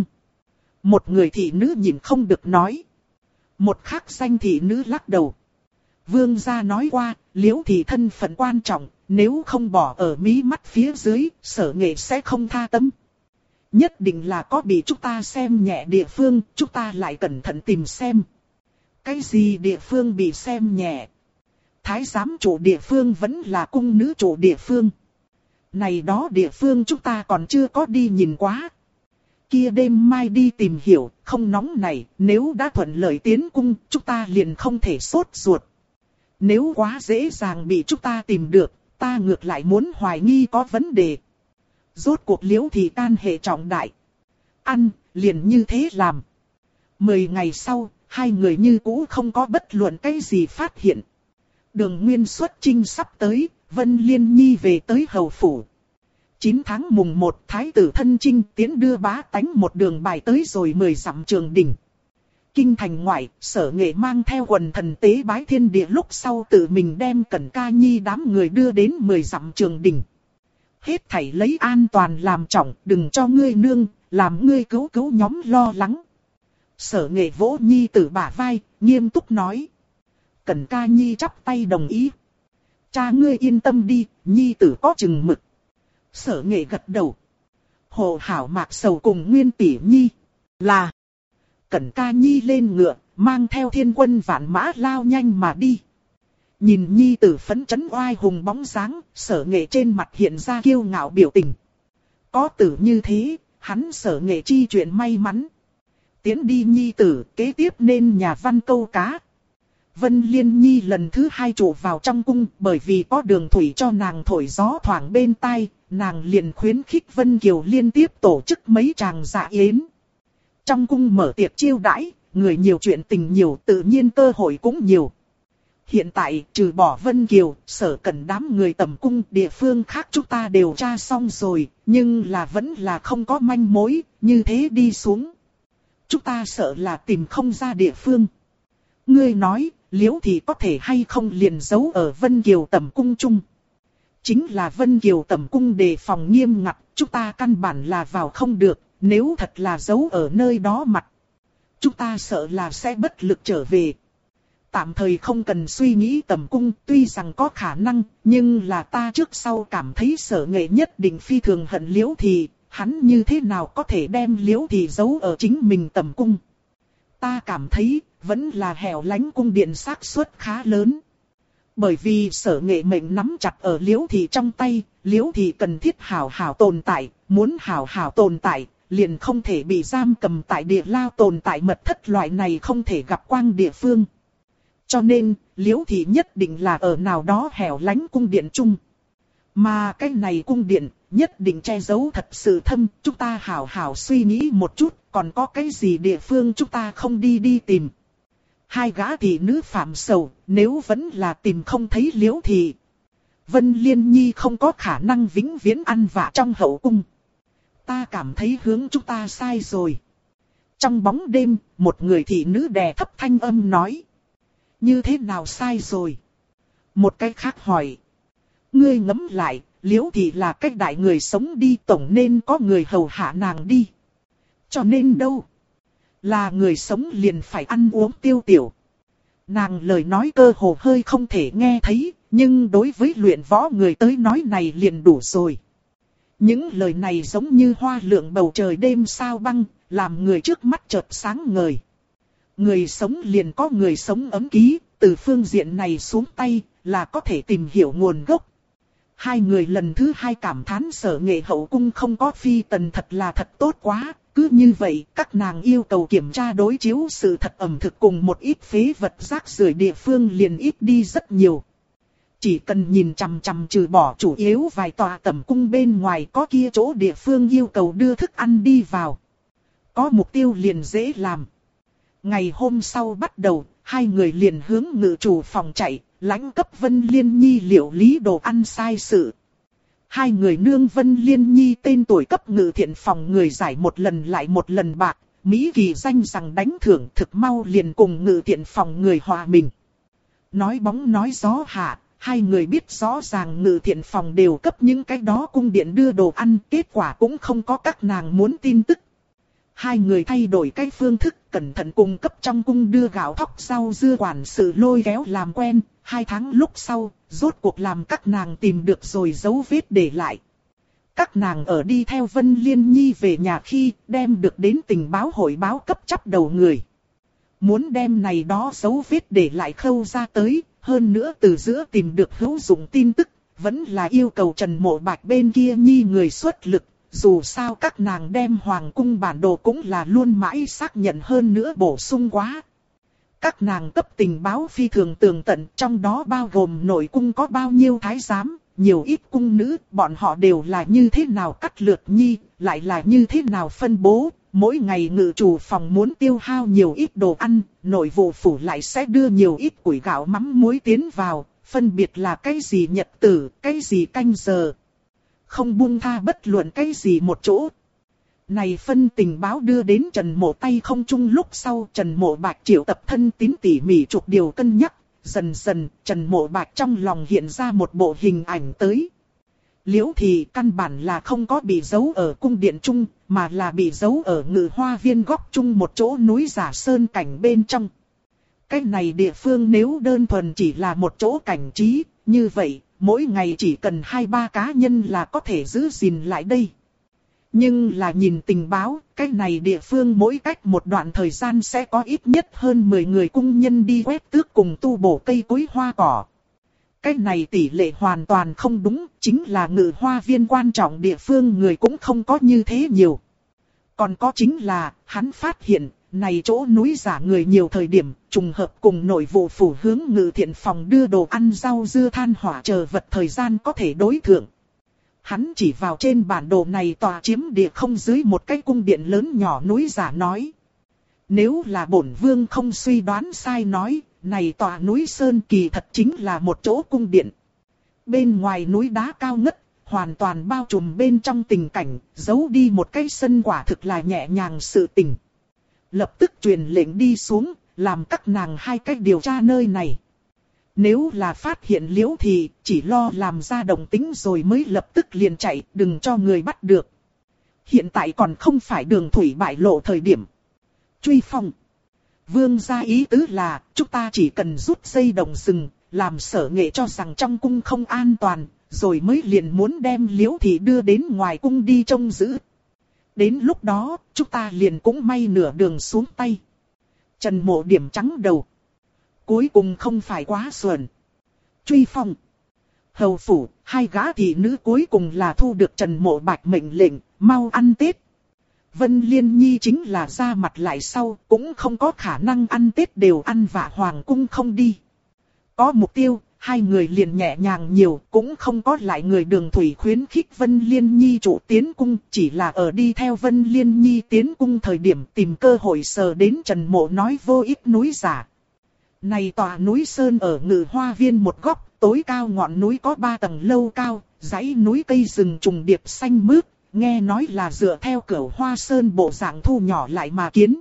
Một người thị nữ nhìn không được nói. Một khác danh thị nữ lắc đầu. Vương gia nói qua, Liễu Thị thân phận quan trọng, nếu không bỏ ở mí mắt phía dưới, Sở Nghệ sẽ không tha tâm. Nhất định là có bị chúng ta xem nhẹ địa phương, chúng ta lại cẩn thận tìm xem. Cái gì địa phương bị xem nhẹ? Thái giám chủ địa phương vẫn là cung nữ chủ địa phương. Này đó địa phương chúng ta còn chưa có đi nhìn quá. Kia đêm mai đi tìm hiểu, không nóng này, nếu đã thuận lợi tiến cung, chúng ta liền không thể sốt ruột. Nếu quá dễ dàng bị chúng ta tìm được, ta ngược lại muốn hoài nghi có vấn đề. Rốt cuộc Liễu Thị can hệ trọng đại. Ăn, liền như thế làm. 10 ngày sau, hai người như cũ không có bất luận cái gì phát hiện. Đường Nguyên xuất chinh sắp tới, Vân Liên Nhi về tới hầu phủ. 9 tháng mùng 1 thái tử thân chinh tiến đưa bá tánh một đường bài tới rồi 10 dặm Trường Đình. Kinh thành ngoại, Sở Nghệ mang theo quần thần tế bái thiên địa lúc sau tự mình đem Cẩn Ca Nhi đám người đưa đến 10 dặm Trường Đình. Hết thảy lấy an toàn làm trọng, đừng cho ngươi nương, làm ngươi cứu nhóm lo lắng. Sở Nghệ vỗ Nhi tử bả vai, nghiêm túc nói. Cẩn Ca Nhi chắp tay đồng ý. Cha ngươi yên tâm đi, Nhi tử có chừng mực. Sở Nghệ gật đầu. Hồ hảo Mạc Sầu cùng Nguyên tỷ Nhi. Là. Cẩn Ca Nhi lên ngựa, mang theo thiên quân vạn mã lao nhanh mà đi. Nhìn Nhi tử phấn chấn oai hùng bóng dáng, Sở Nghệ trên mặt hiện ra kiêu ngạo biểu tình. Có tử như thế, hắn Sở Nghệ chi chuyện may mắn. Tiến đi Nhi tử, kế tiếp nên nhà văn câu cá. Vân Liên Nhi lần thứ 2 trụ vào trong cung, bởi vì có Đường Thủy cho nàng thổi gió thoảng bên tai, nàng liền khuyến khích Vân Kiều liên tiếp tổ chức mấy tràng dạ yến. Trong cung mở tiệc chiêu đãi, người nhiều chuyện tình nhiều, tự nhiên cơ hội cũng nhiều. Hiện tại, trừ bỏ Vân Kiều, Sở Cẩn đám người tầm cung, địa phương khác chúng ta đều tra xong rồi, nhưng là vẫn là không có manh mối, như thế đi xuống. Chúng ta sợ là tìm không ra địa phương. Ngươi nói, Liễu Thị có thể hay không liền giấu ở Vân Kiều tầm cung chung. Chính là Vân Kiều tầm cung đề phòng nghiêm ngặt, chúng ta căn bản là vào không được, nếu thật là giấu ở nơi đó mặt. Chúng ta sợ là sẽ bất lực trở về. Tạm thời không cần suy nghĩ tầm cung, tuy rằng có khả năng, nhưng là ta trước sau cảm thấy Sở Nghệ nhất định phi thường hận Liễu Thị, hắn như thế nào có thể đem Liễu Thị giấu ở chính mình tầm cung. Ta cảm thấy, vẫn là hẻo lánh cung điện xác suất khá lớn. Bởi vì Sở Nghệ mệnh nắm chặt ở Liễu Thị trong tay, Liễu Thị cần thiết hảo hảo tồn tại, muốn hảo hảo tồn tại, liền không thể bị giam cầm tại địa lao tồn tại mật thất loại này không thể gặp quang địa phương. Cho nên, Liễu Thị nhất định là ở nào đó hẻo lánh cung điện chung. Mà cái này cung điện, nhất định che giấu thật sự thâm, chúng ta hảo hảo suy nghĩ một chút, còn có cái gì địa phương chúng ta không đi tìm. Hai gã thị nữ phạm sầu, nếu vẫn là tìm không thấy Liễu Thị, Vân Liên Nhi không có khả năng vĩnh viễn ăn vạ trong hậu cung. Ta cảm thấy hướng chúng ta sai rồi. Trong bóng đêm, một người thị nữ đè thấp thanh âm nói. Như thế nào sai rồi? Một cái khác hỏi. Ngươi ngẫm lại, Liễu Thị là cái đại người sống đi, tổng nên có người hầu hạ nàng đi. Cho nên đâu? Là người sống liền phải ăn uống tiêu tiểu. Nàng lời nói cơ hồ hơi không thể nghe thấy, nhưng đối với luyện võ người tới nói này liền đủ rồi. Những lời này giống như hoa lượng bầu trời đêm sao băng, làm người trước mắt chợt sáng ngời. Người sống liền có người sống ấm ký, từ phương diện này xuống tay là có thể tìm hiểu nguồn gốc. Hai người lần thứ 2 cảm thán Sở Nghệ hậu cung không có phi tần thật là thật tốt quá. Cứ như vậy, các nàng yêu cầu kiểm tra đối chiếu sự thật ẩm thực cùng một ít phế vật rác rưởi địa phương liền ít đi rất nhiều. Chỉ cần nhìn chằm chằm trừ bỏ chủ yếu vài tòa tẩm cung bên ngoài có kia chỗ địa phương yêu cầu đưa thức ăn đi vào. Có mục tiêu liền dễ làm. Ngày hôm sau bắt đầu, hai người liền hướng ngự chủ phòng chạy, lãnh cấp Vân Liên Nhi liệu lý đồ ăn sai sự. Hai người nương Vân Liên Nhi tên tuổi cấp ngự thiện phòng người giải một lần lại một lần bạc, Mỹ kỳ danh rằng đánh thưởng thực mau liền cùng ngự thiện phòng người hòa mình. Nói bóng nói gió hạ, hai người biết rõ ràng Ngự Thiện Phòng đều cấp những cái đó cung điện đưa đồ ăn, kết quả cũng không có các nàng muốn tin tức. Hai người thay đổi cái phương thức, cẩn thận cung cấp trong cung đưa gạo thóc rau dưa quản sự lôi kéo làm quen. 2 tháng lúc sau, rốt cuộc làm các nàng tìm được rồi dấu vết để lại. Các nàng ở đi theo Vân Liên Nhi về nhà khi đem được đến tình báo hội báo cấp chắp đầu người. Muốn đem này đó dấu vết để lại khâu ra tới, hơn nữa từ giữa tìm được hữu dụng tin tức, vẫn là yêu cầu Trần Mộ Bạch bên kia Nhi người xuất lực. Dù sao các nàng đem hoàng cung bản đồ cũng là luôn mãi xác nhận hơn nữa bổ sung quá. Các nàng cấp tình báo phi thường tường tận, trong đó bao gồm nội cung có bao nhiêu thái giám, nhiều ít cung nữ, bọn họ đều là như thế nào cắt lượt Nhi, lại là như thế nào phân bố. Mỗi ngày ngự chủ phòng muốn tiêu hao nhiều ít đồ ăn, nội vụ phủ lại sẽ đưa nhiều ít củi gạo mắm muối tiến vào, phân biệt là cái gì nhật tử, cái gì canh giờ. Không buông tha bất luận cái gì một chỗ. Này phân tình báo đưa đến Trần Mộ tay không chung lúc sau, Trần Mộ Bạch triệu tập thân tín tỉ mỉ chục điều cân nhắc. Dần dần, Trần Mộ Bạch trong lòng hiện ra một bộ hình ảnh tới. Liễu thì căn bản là không có bị giấu ở cung điện chung, mà là bị giấu ở Ngự Hoa Viên góc chung một chỗ núi giả sơn cảnh bên trong. Cái này địa phương nếu đơn thuần chỉ là một chỗ cảnh trí, như vậy, mỗi ngày chỉ cần 2-3 cá nhân là có thể giữ gìn lại đây. Nhưng là nhìn tình báo, cái này địa phương mỗi cách một đoạn thời gian sẽ có ít nhất hơn 10 người cung nhân đi quét tước cùng tu bổ cây cối hoa cỏ. Cái này tỷ lệ hoàn toàn không đúng, chính là Ngự Hoa Viên quan trọng địa phương người cũng không có như thế nhiều. Còn có chính là, hắn phát hiện, này chỗ núi giả người nhiều thời điểm, trùng hợp cùng nội vụ phủ hướng Ngự Thiện Phòng đưa đồ ăn rau dưa than hỏa chờ vật thời gian có thể đối thượng. Hắn chỉ vào trên bản đồ này tòa chiếm địa không dưới một cái cung điện lớn nhỏ núi giả nói. Nếu là bổn vương không suy đoán sai nói, này tòa núi Sơn kỳ thật chính là một chỗ cung điện. Bên ngoài núi đá cao ngất, hoàn toàn bao trùm bên trong tình cảnh, giấu đi một cái sân quả thực là nhẹ nhàng sự tình. Lập tức truyền lệnh đi xuống, làm các nàng hai cách điều tra nơi này. Nếu là phát hiện Liễu thì chỉ lo làm ra động tính rồi mới lập tức liền chạy, đừng cho người bắt được. Hiện tại còn không phải đường thủy bại lộ thời điểm. Truy Phong. Vương gia ý tứ là, chúng ta chỉ cần rút dây động rừng, làm Sở Nghệ cho rằng trong cung không an toàn, rồi mới liền muốn đem Liễu thị đưa đến ngoài cung đi trông giữ. Đến lúc đó, chúng ta liền cũng may nửa đường xuống tay. Trần Mộ điểm trắng đầu. Cuối cùng không phải quá xuẩn. Truy Phong. Hầu phủ, hai gã thị nữ cuối cùng là thu được Trần Mộ Bạch mệnh lệnh, mau ăn Tết. Vân Liên Nhi chính là ra mặt lại sau, cũng không có khả năng ăn Tết đều ăn vạ hoàng cung không đi. Có mục tiêu, hai người liền nhẹ nhàng nhiều, cũng không có lại người đường thủy khuyến khích Vân Liên Nhi trụ tiến cung, chỉ là ở đi theo Vân Liên Nhi tiến cung thời điểm tìm cơ hội sờ đến Trần Mộ nói vô ích núi giả. Này tòa núi Sơn ở Ngự Hoa Viên một góc, tối cao ngọn núi có 3 tầng lâu cao, dãy núi cây rừng trùng điệp xanh mướt, nghe nói là dựa theo Cửu Hoa Sơn bộ dạng thu nhỏ lại mà kiến.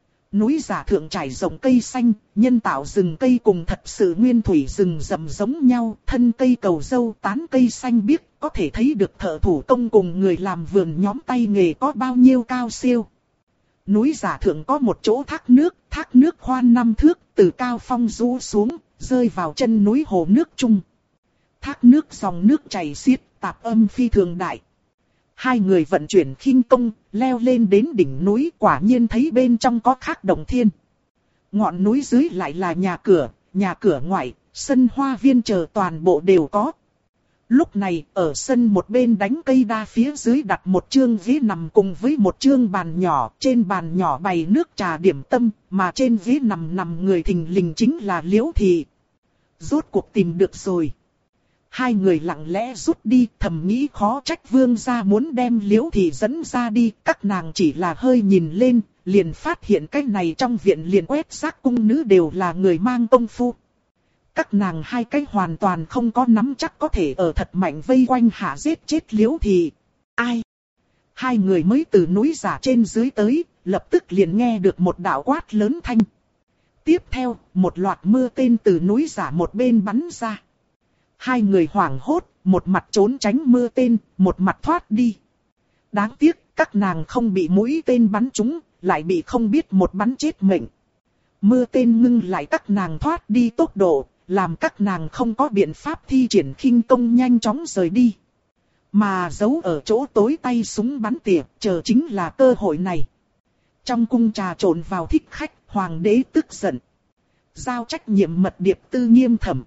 Núi giả thượng trải rộng cây xanh, nhân tạo rừng cây cùng thật sự nguyên thủy rừng rậm giống nhau, thân cây cầu dâu tán cây xanh biếc, có thể thấy được thợ thủ công cùng người làm vườn nhóm tay nghề có bao nhiêu cao siêu. Núi giả thượng có một chỗ thác nước khoan 5 thước, từ cao phong rũ xuống, rơi vào chân núi hồ nước chung. Thác nước dòng nước chảy xiết, tạp âm phi thường đại. Hai người vận chuyển khinh công, leo lên đến đỉnh núi, quả nhiên thấy bên trong có khác động thiên. Ngọn núi dưới lại là nhà cửa ngoại, sân hoa viên chờ toàn bộ đều có. Lúc này, ở sân một bên đánh cây đa phía dưới đặt một chương ghế nằm cùng với một chương bàn nhỏ, trên bàn nhỏ bày nước trà điểm tâm, mà trên ghế nằm người thình lình chính là Liễu thị. Rốt cuộc tìm được rồi. Hai người lặng lẽ rút đi, thầm nghĩ khó trách vương gia muốn đem Liễu thị dẫn ra đi, các nàng chỉ là hơi nhìn lên, liền phát hiện cái này trong viện liền quét rác cung nữ đều là người mang công phu. Các nàng hai cái hoàn toàn không có nắm chắc có thể ở thật mạnh vây quanh hạ giết chết Liễu thị. Ai? Hai người mới từ núi giả trên dưới tới, lập tức liền nghe được một đạo quát lớn thanh. Tiếp theo, một loạt mưa tên từ núi giả một bên bắn ra. Hai người hoảng hốt, một mặt trốn tránh mưa tên, một mặt thoát đi. Đáng tiếc, các nàng không bị mũi tên bắn trúng, lại bị không biết một bắn chết mệnh. Mưa tên ngưng lại các nàng thoát đi tốc độ, làm các nàng không có biện pháp thi triển khinh công nhanh chóng rời đi. Mà giấu ở chỗ tối tay súng bắn tỉa, chờ chính là cơ hội này. Trong cung trà trộn vào thích khách, hoàng đế tức giận. Giao trách nhiệm mật điệp tư nghiêm thẩm.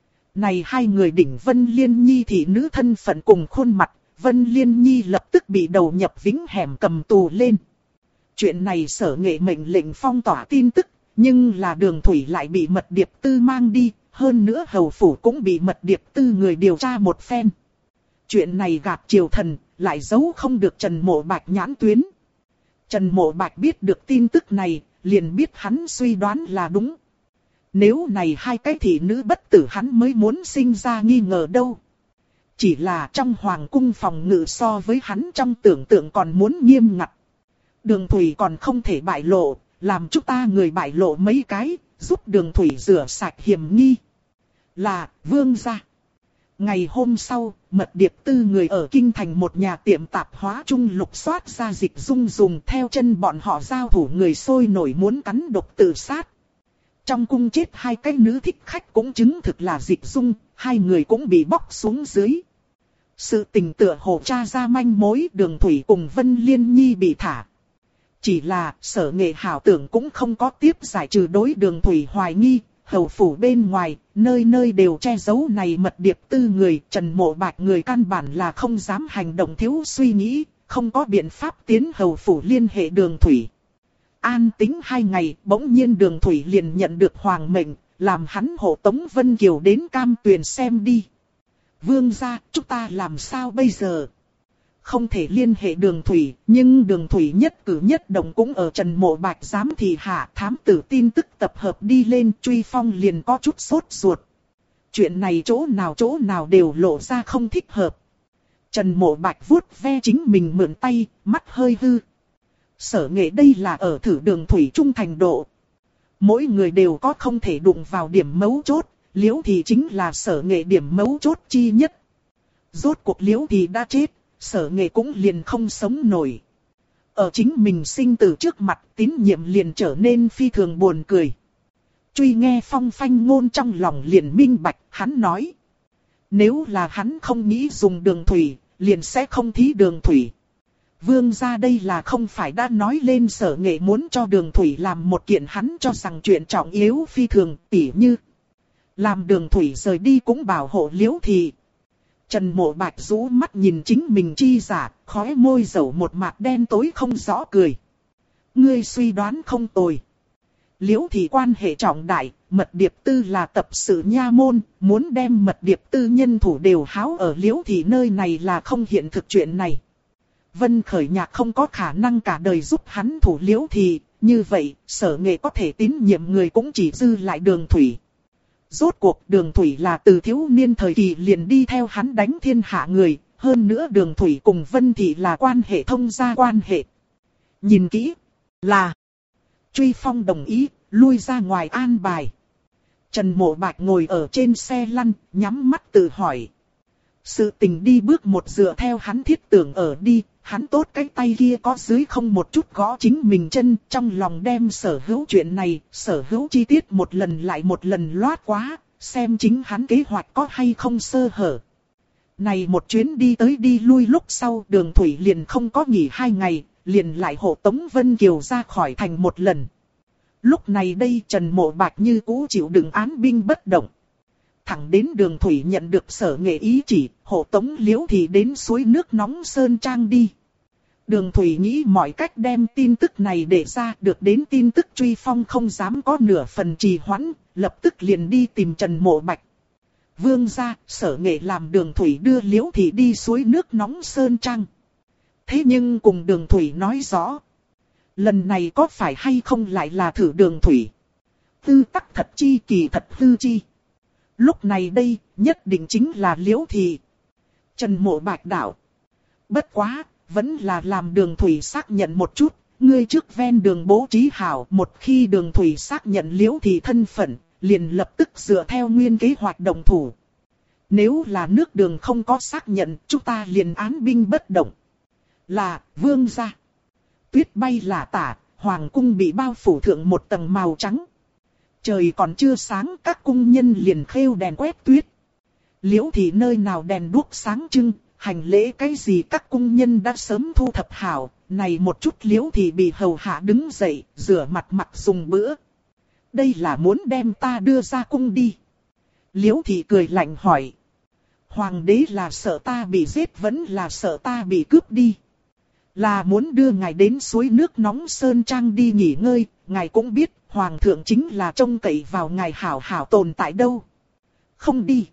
Này hai người đỉnh Vân Liên Nhi thị nữ thân phận cùng khuôn mặt, Vân Liên Nhi lập tức bị đầu nhập vĩnh hẻm cầm tù lên. Chuyện này Sở Nghệ mệnh lệnh phong tỏa tin tức, nhưng là Đường Thủy lại bị mật điệp tư mang đi, hơn nữa hầu phủ cũng bị mật điệp tư người điều tra một phen. Chuyện này gạt triều thần, lại giấu không được Trần Mộ Bạch nhãn tuyến. Trần Mộ Bạch biết được tin tức này, liền biết hắn suy đoán là đúng. Nếu này hai cái thị nữ bất tử hắn mới muốn sinh ra nghi ngờ đâu. Chỉ là trong hoàng cung phòng ngự so với hắn trong tưởng tượng còn muốn nghiêm ngặt. Đường Thủy còn không thể bại lộ, làm chúng ta người bại lộ mấy cái, giúp Đường Thủy rửa sạch hiểm nghi. Là, vương gia. Ngày hôm sau, mật điệp tư người ở kinh thành một nhà tiệm tạp hóa trung lục soát ra Dịch Dung dùng theo chân bọn họ giao thủ người sôi nổi muốn cắn độc tự sát. Trong cung chết hai cái nữ thích khách cũng chứng thực là Dịch Dung, hai người cũng bị bóc xuống dưới. Sự tình tựa hồ tra ra manh mối, Đường Thủy cùng Vân Liên Nhi bị thả. Chỉ là Sở Nghệ hảo tưởng cũng không có tiếp giải trừ đối Đường Thủy hoài nghi, hầu phủ bên ngoài, nơi nơi đều che giấu này mật điệp tư người, Trần Mộ Bạch người căn bản là không dám hành động thiếu suy nghĩ, không có biện pháp tiến hầu phủ liên hệ Đường Thủy. An tính 2 ngày, bỗng nhiên Đường Thủy liền nhận được hoàng mệnh, làm hắn hộ tống Vân Kiều đến Cam Tuyền xem đi. Vương gia, chúng ta làm sao bây giờ? Không thể liên hệ Đường Thủy, nhưng Đường Thủy nhất cử nhất động cũng ở Trần Mộ Bạch giám thị hạ, thám tử tin tức tập hợp đi lên, Truy Phong liền có chút sốt ruột. Chuyện này chỗ nào đều lộ ra không thích hợp. Trần Mộ Bạch vuốt ve chính mình mượn tay, mắt hơi hư. Sở Nghệ đây là ở thử Đường Thủy trung thành độ. Mỗi người đều có không thể đụng vào điểm mấu chốt, Liễu Thị chính là Sở Nghệ điểm mấu chốt chi nhất. Rốt cuộc Liễu Thị đã chết, Sở Nghệ cũng liền không sống nổi. Ở chính mình sinh tử trước mặt, tín nhiệm liền trở nên phi thường buồn cười. Truy nghe phong phanh ngôn trong lòng liền minh bạch, hắn nói. Nếu là hắn không nghĩ dùng Đường Thủy, liền sẽ không thí Đường Thủy. Vương gia đây là không phải đã nói lên Sở Nghệ muốn cho Đường Thủy làm một kiện hắn cho rằng chuyện trọng yếu phi thường, tỉ như làm Đường Thủy rời đi cũng bảo hộ Liễu Thị. Trần Mộ Bạch rũ mắt nhìn chính mình chi giả, khóe môi dầu một mạt đen tối không rõ cười. Ngươi suy đoán không tồi. Liễu Thị quan hệ trọng đại, mật điệp tư là tập sự nha môn, muốn đem mật điệp tư nhân thủ đều háo ở Liễu Thị nơi này là không hiện thực chuyện này. Vân Khởi Nhạc không có khả năng cả đời giúp hắn thủ Liễu Thị, như vậy, Sở Nghệ có thể tín nhiệm người cũng chỉ dư lại Đường Thủy. Rốt cuộc Đường Thủy là từ thiếu niên thời kỳ liền đi theo hắn đánh thiên hạ người, hơn nữa Đường Thủy cùng Vân Thị là quan hệ thông gia quan hệ. Nhìn kỹ, là Truy Phong đồng ý, lui ra ngoài an bài. Trần Mộ Bạch ngồi ở trên xe lăn, nhắm mắt tự hỏi. Sự tình đi bước một dựa theo hắn thiết tưởng ở đi, hắn tốt cái tay kia có dưới không một chút gõ chính mình chân, trong lòng đem sở hữu chuyện này, sở hữu chi tiết một lần lại một lần loát quá, xem chính hắn kế hoạch có hay không sơ hở. Này một chuyến đi tới đi lui lúc sau Đường Thủy liền không có nghỉ 2 ngày, liền lại hộ tống Vân Kiều ra khỏi thành một lần. Lúc này đây Trần Mộ Bạch như cũ chịu đựng án binh bất động. Thẳng đến Đường Thủy nhận được Sở Nghệ ý chỉ, hộ tống Liễu Thị đến suối nước nóng Sơn Trang đi. Đường Thủy nghĩ mọi cách đem tin tức này để ra, được đến tin tức Truy Phong không dám có nửa phần trì hoãn, lập tức liền đi tìm Trần Mộ Bạch. Vương gia, Sở Nghệ làm Đường Thủy đưa Liễu Thị đi suối nước nóng Sơn Trang. Thế nhưng cùng Đường Thủy nói rõ, lần này có phải hay không lại là thử Đường Thủy. Tư tắc thật chi kỳ thật hư chi. Lúc này đây, nhất định chính là Liễu Thị. Trần Mộ Bạch đạo. Bất quá, vẫn là làm Đường Thủy xác nhận một chút, ngươi trước ven đường bố trí hảo. Một khi Đường Thủy xác nhận Liễu Thị thân phận, liền lập tức dựa theo nguyên kế hoạch động thủ. Nếu là nước Đường không có xác nhận, chúng ta liền án binh bất động. Là, vương gia. Tuyết bay lả tả, hoàng cung bị bao phủ thượng một tầng màu trắng. Trời còn chưa sáng, các cung nhân liền khêu đèn quét tuyết. Liễu thị nơi nào đèn đuốc sáng trưng, hành lễ cái gì các cung nhân đã sớm thu thập hảo. Này một chút Liễu thị bị hầu hạ đứng dậy, rửa mặt mặc dùng bữa. Đây là muốn đem ta đưa ra cung đi. Liễu thị cười lạnh hỏi. Hoàng đế là sợ ta bị giết vẫn là sợ ta bị cướp đi. Là muốn đưa ngài đến suối nước nóng Sơn Trang đi nghỉ ngơi, ngài cũng biết Hoàng thượng chính là trông cậy vào ngài hảo hảo tồn tại đâu. Không đi.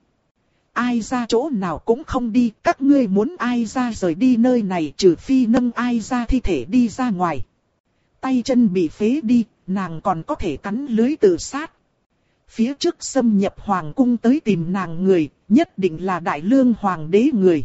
Ai ra chỗ nào cũng không đi, các ngươi muốn ai ra rời đi nơi này trừ phi nâng ai ra thi thể đi ra ngoài. Tay chân bị phế đi, nàng còn có thể cắn lưới tự sát. Phía trước xâm nhập hoàng cung tới tìm nàng người, nhất định là Đại Lương hoàng đế người.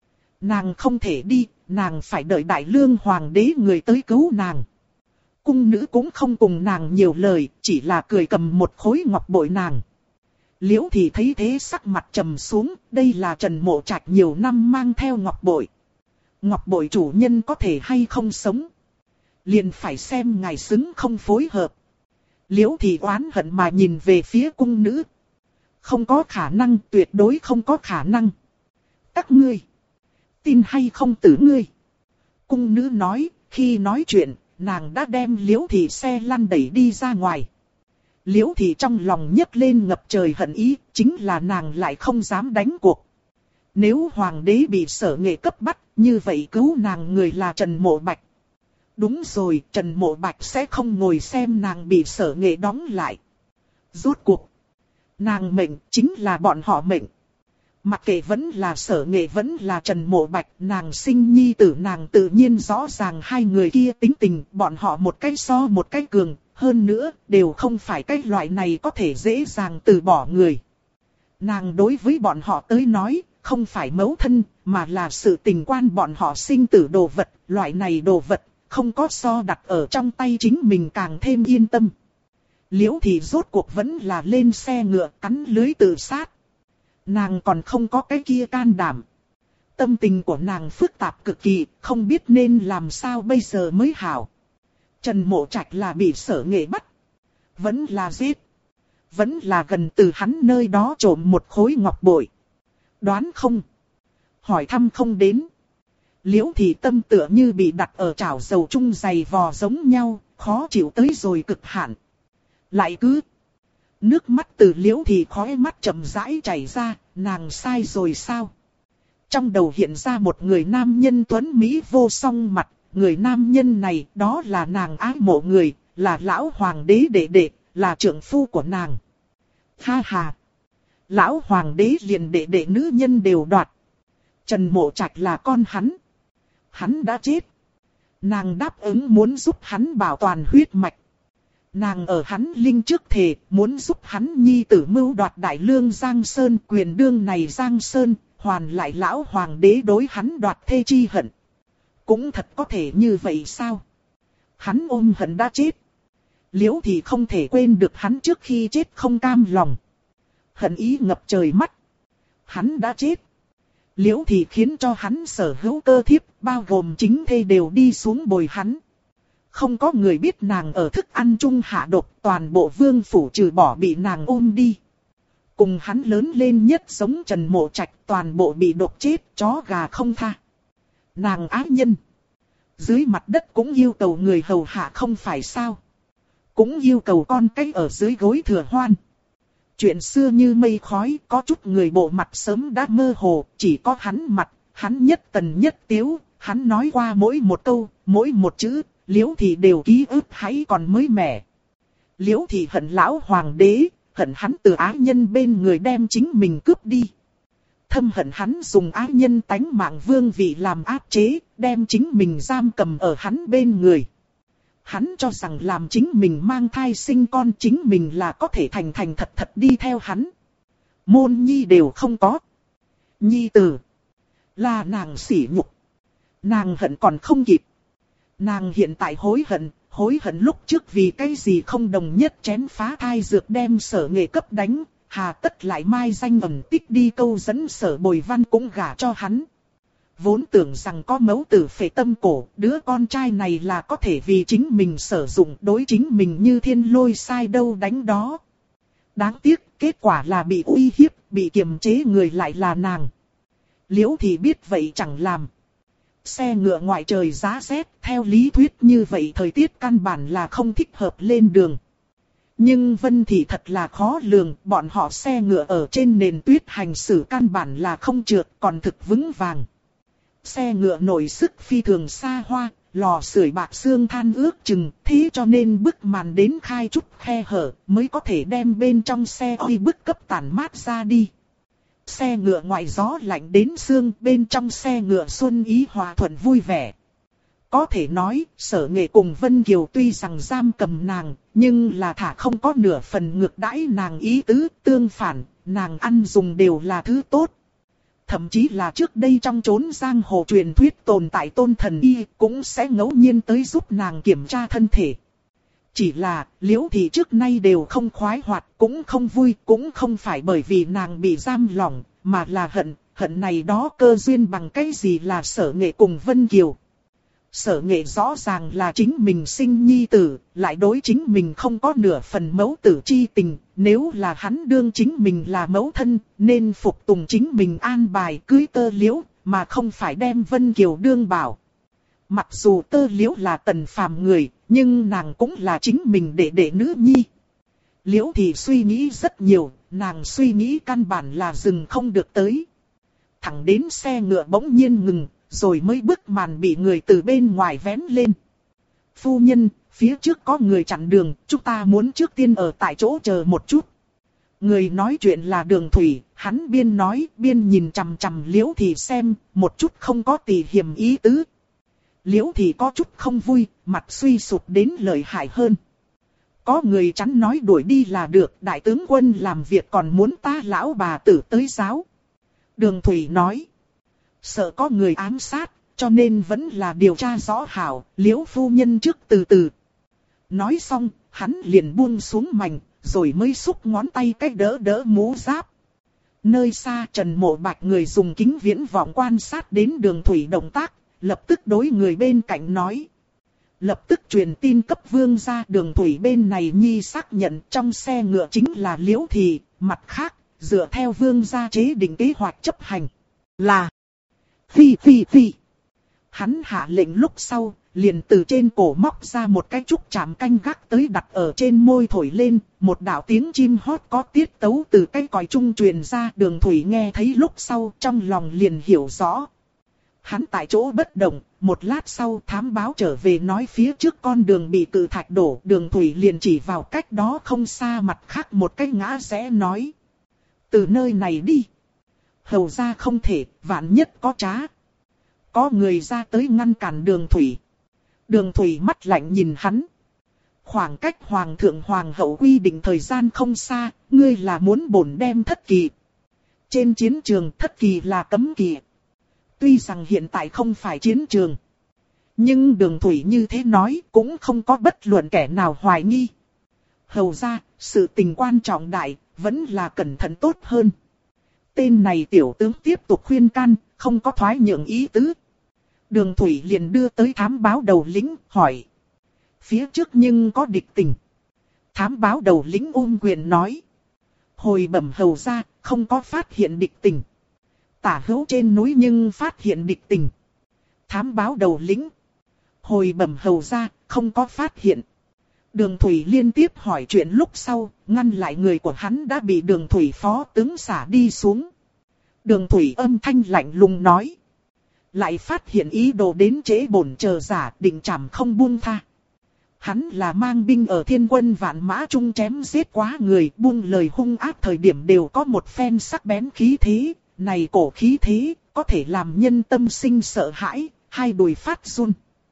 Nàng không thể đi, nàng phải đợi Đại Lương hoàng đế người tới cứu nàng. Cung nữ cũng không cùng nàng nhiều lời, chỉ là cười cầm một khối ngọc bội nàng. Liễu thì thấy thế sắc mặt trầm xuống, đây là Trần Mộ Trạch nhiều năm mang theo ngọc bội. Ngọc bội chủ nhân có thể hay không sống, liền phải xem ngài xứng không phối hợp. Liễu thì oán hận mà nhìn về phía cung nữ. Không có khả năng, tuyệt đối không có khả năng. Các ngươi, tin hay không tử ngươi. Cung nữ nói, khi nói chuyện, nàng đã đem Liễu thị xe lăn đẩy đi ra ngoài. Liễu thị trong lòng nhấc lên ngập trời hận ý, chính là nàng lại không dám đánh cuộc. Nếu hoàng đế bị Sở Nghệ cấp bắt, như vậy cứu nàng người là Trần Mộ Bạch. Đúng rồi, Trần Mộ Bạch sẽ không ngồi xem nàng bị Sở Nghệ đóng lại. Rốt cuộc, nàng mệnh chính là bọn họ mệnh. Mặc kệ vẫn là Sở Nghệ vẫn là Trần Mộ Bạch, nàng sinh nhi tử nàng tự nhiên rõ ràng hai người kia tính tình, bọn họ một cái so một cái cường, hơn nữa đều không phải cái loại này có thể dễ dàng từ bỏ người. Nàng đối với bọn họ tới nói, không phải mẫu thân, mà là sự tình quan bọn họ sinh tử đồ vật, loại này đồ vật, không có so đặt ở trong tay chính mình càng thêm yên tâm. Liễu thì rốt cuộc vẫn là lên xe ngựa cắn lưới tự sát. Nàng còn không có cái kia can đảm. Tâm tình của nàng phức tạp cực kỳ, không biết nên làm sao bây giờ mới hảo. Trần Mộ Trạch là bị Sở Nghệ bắt, vẫn là giết, vẫn là gần từ hắn nơi đó trộm một khối ngọc bội. Đoán không, hỏi thăm không đến. Liễu thì tâm tựa như bị đặt ở chảo dầu chung dày vò giống nhau, khó chịu tới rồi cực hạn. Lại cứ nước mắt từ Liễu thì khóe mắt chậm rãi chảy ra, nàng sai rồi sao? Trong đầu hiện ra một người nam nhân tuấn Mỹ vô song mặt, người nam nhân này đó là nàng ái mộ người, là lão hoàng đế đệ đệ, là trưởng phu của nàng. Ha ha! Lão hoàng đế liền đệ đệ nữ nhân đều đoạt. Trần Mộ Trạch là con hắn. Hắn đã chết. Nàng đáp ứng muốn giúp hắn bảo toàn huyết mạch. Nàng ở hắn linh trước thề muốn giúp hắn nhi tử mưu đoạt Đại Lương Giang Sơn, quyền đương này Giang Sơn, hoàn lại lão hoàng đế đối hắn đoạt thê chi hận. Cũng thật có thể như vậy sao? Hắn ôm hận đã chết. Liễu thì không thể quên được hắn trước khi chết không cam lòng. Hận ý ngập trời mắt. Hắn đã chết. Liễu thì khiến cho hắn sở hữu cơ thiếp, bao gồm chính thê đều đi xuống bồi hắn. Không có người biết nàng ở thức ăn chung hạ độc, toàn bộ vương phủ trừ bỏ bị nàng ôm đi. Cùng hắn lớn lên nhất giống Trần Mộ Trạch, toàn bộ bị độc chết, chó gà không tha. Nàng ái nhân. Dưới mặt đất cũng yêu cầu người hầu hạ không phải sao. Cũng yêu cầu con cái ở dưới gối thừa hoan. Chuyện xưa như mây khói, có chút người bộ mặt sớm đã mơ hồ, chỉ có hắn mặt, hắn nhất tần nhất tiếu, hắn nói qua mỗi một câu, mỗi một chữ, Liễu thị đều ký ức hãy còn mới mẻ. Liễu thị hận lão hoàng đế, hận hắn từ ái nhân bên người đem chính mình cướp đi. Thâm hận hắn dùng ái nhân tánh mạng vương vị làm áp chế, đem chính mình giam cầm ở hắn bên người. Hắn cho rằng làm chính mình mang thai sinh con chính mình là có thể thành thành thật thật đi theo hắn. Môn nhi đều không có. Nhi tử là nàng sỉ nhục. Nàng hận còn không kịp. Nàng hiện tại hối hận lúc trước vì cái gì không đồng nhất chén phá thai dược đem Sở Nghệ cấp đánh. hà tất lại mai danh ẩn tích đi câu dẫn Sở Bồi Văn cũng gả cho hắn. Vốn tưởng rằng có mẫu tử phệ tâm cổ, đứa con trai này là có thể vì chính mình sử dụng, đối chính mình như thiên lôi sai đâu đánh đó. Đáng tiếc, kết quả là bị uy hiếp, bị kiềm chế người lại là nàng. Liễu Thị biết vậy chẳng làm. Xe ngựa ngoài trời giá rét, theo lý thuyết như vậy thời tiết căn bản là không thích hợp lên đường. Nhưng Vân Thị thật là khó lường, bọn họ xe ngựa ở trên nền tuyết hành xử căn bản là không trượt, còn thực vững vàng. Xe ngựa nổi sức phi thường xa hoa, lò sưởi bạc xương than ước chừng, thế cho nên bức màn đến khai chút khe hở mới có thể đem bên trong xe oi bức cấp tản mát ra đi. Xe ngựa ngoài gió lạnh đến xương, bên trong xe ngựa xuân ý hòa thuận vui vẻ. Có thể nói, Sở Nghệ cùng Vân Kiều tuy rằng giam cầm nàng, nhưng là thả không có nửa phần ngược đãi nàng ý tứ, tương phản, nàng ăn dùng đều là thứ tốt. Thậm chí là trước đây trong chốn giang hồ truyền thuyết tồn tại tôn thần y cũng sẽ ngẫu nhiên tới giúp nàng kiểm tra thân thể. Chỉ là, Liễu Thị trước nay đều không khoái hoạt, cũng không vui, cũng không phải bởi vì nàng bị giam lỏng, mà là hận này đó cơ duyên bằng cái gì là Sở Nghệ cùng Vân Kiều. Sở Nghệ rõ ràng là chính mình sinh nhi tử, lại đối chính mình không có nửa phần mẫu tử chi tình, nếu là hắn đương chính mình là mẫu thân, nên phục tùng chính mình an bài cưới Tơ Liễu, mà không phải đem Vân Kiều đương bảo. Mặc dù Tơ Liễu là Tần Phàm người, nhưng nàng cũng là chính mình đệ nữ nhi. Liễu Thị suy nghĩ rất nhiều, nàng suy nghĩ căn bản là dừng không được tới. Thẳng đến xe ngựa bỗng nhiên ngừng, rồi mới bức màn bị người từ bên ngoài vén lên. Phu nhân, phía trước có người chặn đường, chúng ta muốn trước tiên ở tại chỗ chờ một chút. Người nói chuyện là Đường Thủy, hắn biên nói, biên nhìn chằm chằm Liễu Thị xem, một chút không có tì hiềm ý tứ. Liễu Thị có chút không vui, mặt suy sụp đến lợi hại hơn. Có người chắn nói đuổi đi là được, đại tướng quân làm việc còn muốn ta lão bà tử tới giáo. Đường Thủy nói, sợ có người ám sát, cho nên vẫn là điều tra rõ hảo, Liễu phu nhân trước từ từ. Nói xong, hắn liền buông xuống mành, rồi mới xúc ngón tay cách đỡ mũ giáp. Nơi xa Trần Mộ Bạch người dùng kính viễn vọng quan sát đến Đường Thủy động tác, lập tức đối người bên cạnh nói. Lập tức truyền tin cấp vương gia. Đường Thủy bên này nhi xác nhận trong xe ngựa chính là Liễu Thị, mặt khác, dựa theo vương gia chế định kế hoạch chấp hành. Là Phi. Hắn hạ lệnh lúc sau, liền từ trên cổ móc ra một cái trúc chạm canh gác tới đặt ở trên môi thổi lên, một đạo tiếng chim hót có tiết tấu từ cái còi trung truyền ra. Đường Thủy nghe thấy lúc sau trong lòng liền hiểu rõ. Hắn tại chỗ bất động, một lát sau thám báo trở về nói phía trước con đường bị cự thạch đổ. Đường Thủy liền chỉ vào cách đó không xa mặt khác một cái ngã rẽ nói. Từ nơi này đi. Hầu ra không thể, vạn nhất có trá. Có người ra tới ngăn cản Đường Thủy. Đường Thủy mắt lạnh nhìn hắn. Khoảng cách hoàng thượng hoàng hậu quy định thời gian không xa, ngươi là muốn bổn đem thất kỳ. Trên chiến trường thất kỳ là cấm kỵ. Tuy rằng hiện tại không phải chiến trường, nhưng Đường Thủy như thế nói cũng không có bất luận kẻ nào hoài nghi. Hầu ra, sự tình quan trọng đại, vẫn là cẩn thận tốt hơn. Tên này tiểu tướng tiếp tục khuyên can, không có thoái nhượng ý tứ. Đường Thủy liền đưa tới thám báo đầu lĩnh, hỏi. Phía trước nhưng có địch tình. Thám báo đầu lĩnh quyền nói. Hồi bẩm hầu ra, không có phát hiện địch tình. Tả hữu trên núi nhưng phát hiện địch tình. Thám báo đầu lĩnh. Hồi bẩm hầu ra, không có phát hiện. Đường Thủy liên tiếp hỏi chuyện lúc sau, ngăn lại người của hắn đã bị Đường Thủy phó tướng xả đi xuống. Đường Thủy âm thanh lạnh lùng nói. Lại phát hiện ý đồ đến trễ bổn chờ giả, định trảm không buông tha. Hắn là mang binh ở thiên quân vạn mã trung chém giết quá người, buông lời hung ác thời điểm đều có một phen sắc bén khí thế. Này cổ khí thế, có thể làm nhân tâm sinh sợ hãi, hai đùi phát run.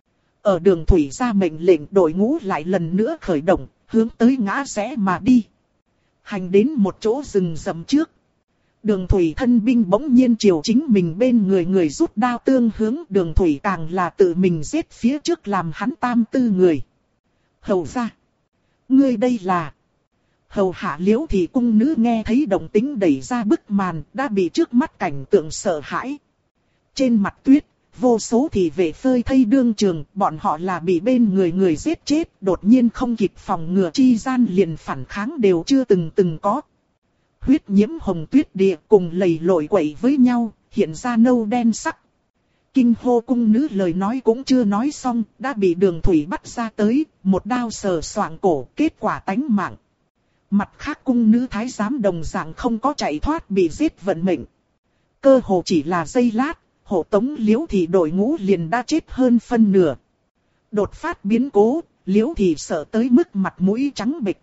Ở Đường Thủy ra mệnh lệnh, đội ngũ lại lần nữa khởi động, hướng tới ngã rẽ mà đi. Hành đến một chỗ rừng rậm trước. Đường Thủy thân binh bỗng nhiên chiều chính mình bên người rút đao tương hướng. Đường Thủy càng là tự mình giết phía trước làm hắn tam tư người. Hầu ra. Ngươi đây là. Hầu hạ Liễu thị cung nữ nghe thấy động tĩnh đẩy ra bức màn, đã bị trước mắt cảnh tượng sợ hãi. Trên mặt tuyết, vô số thị vệ phơi thây đương trường, bọn họ là bị bên người giết chết, đột nhiên không kịp phòng ngừa chi gian liền phản kháng đều chưa từng có. Huyết nhiễm hồng tuyết địa cùng lầy lội quậy với nhau, hiện ra nâu đen sắc. Kinh hô cung nữ lời nói cũng chưa nói xong, đã bị Đường Thủy bắt ra tới, một đao sờ soạng cổ, kết quả tánh mạng. Mặt khác cung nữ thái giám đồng dạng không có chạy thoát bị giết vận mệnh. Cơ hồ chỉ là giây lát, hộ tống Liễu thị đội ngũ liền đã chết hơn phân nửa. Đột phát biến cố, Liễu thị sợ tới mức mặt mũi trắng bệch.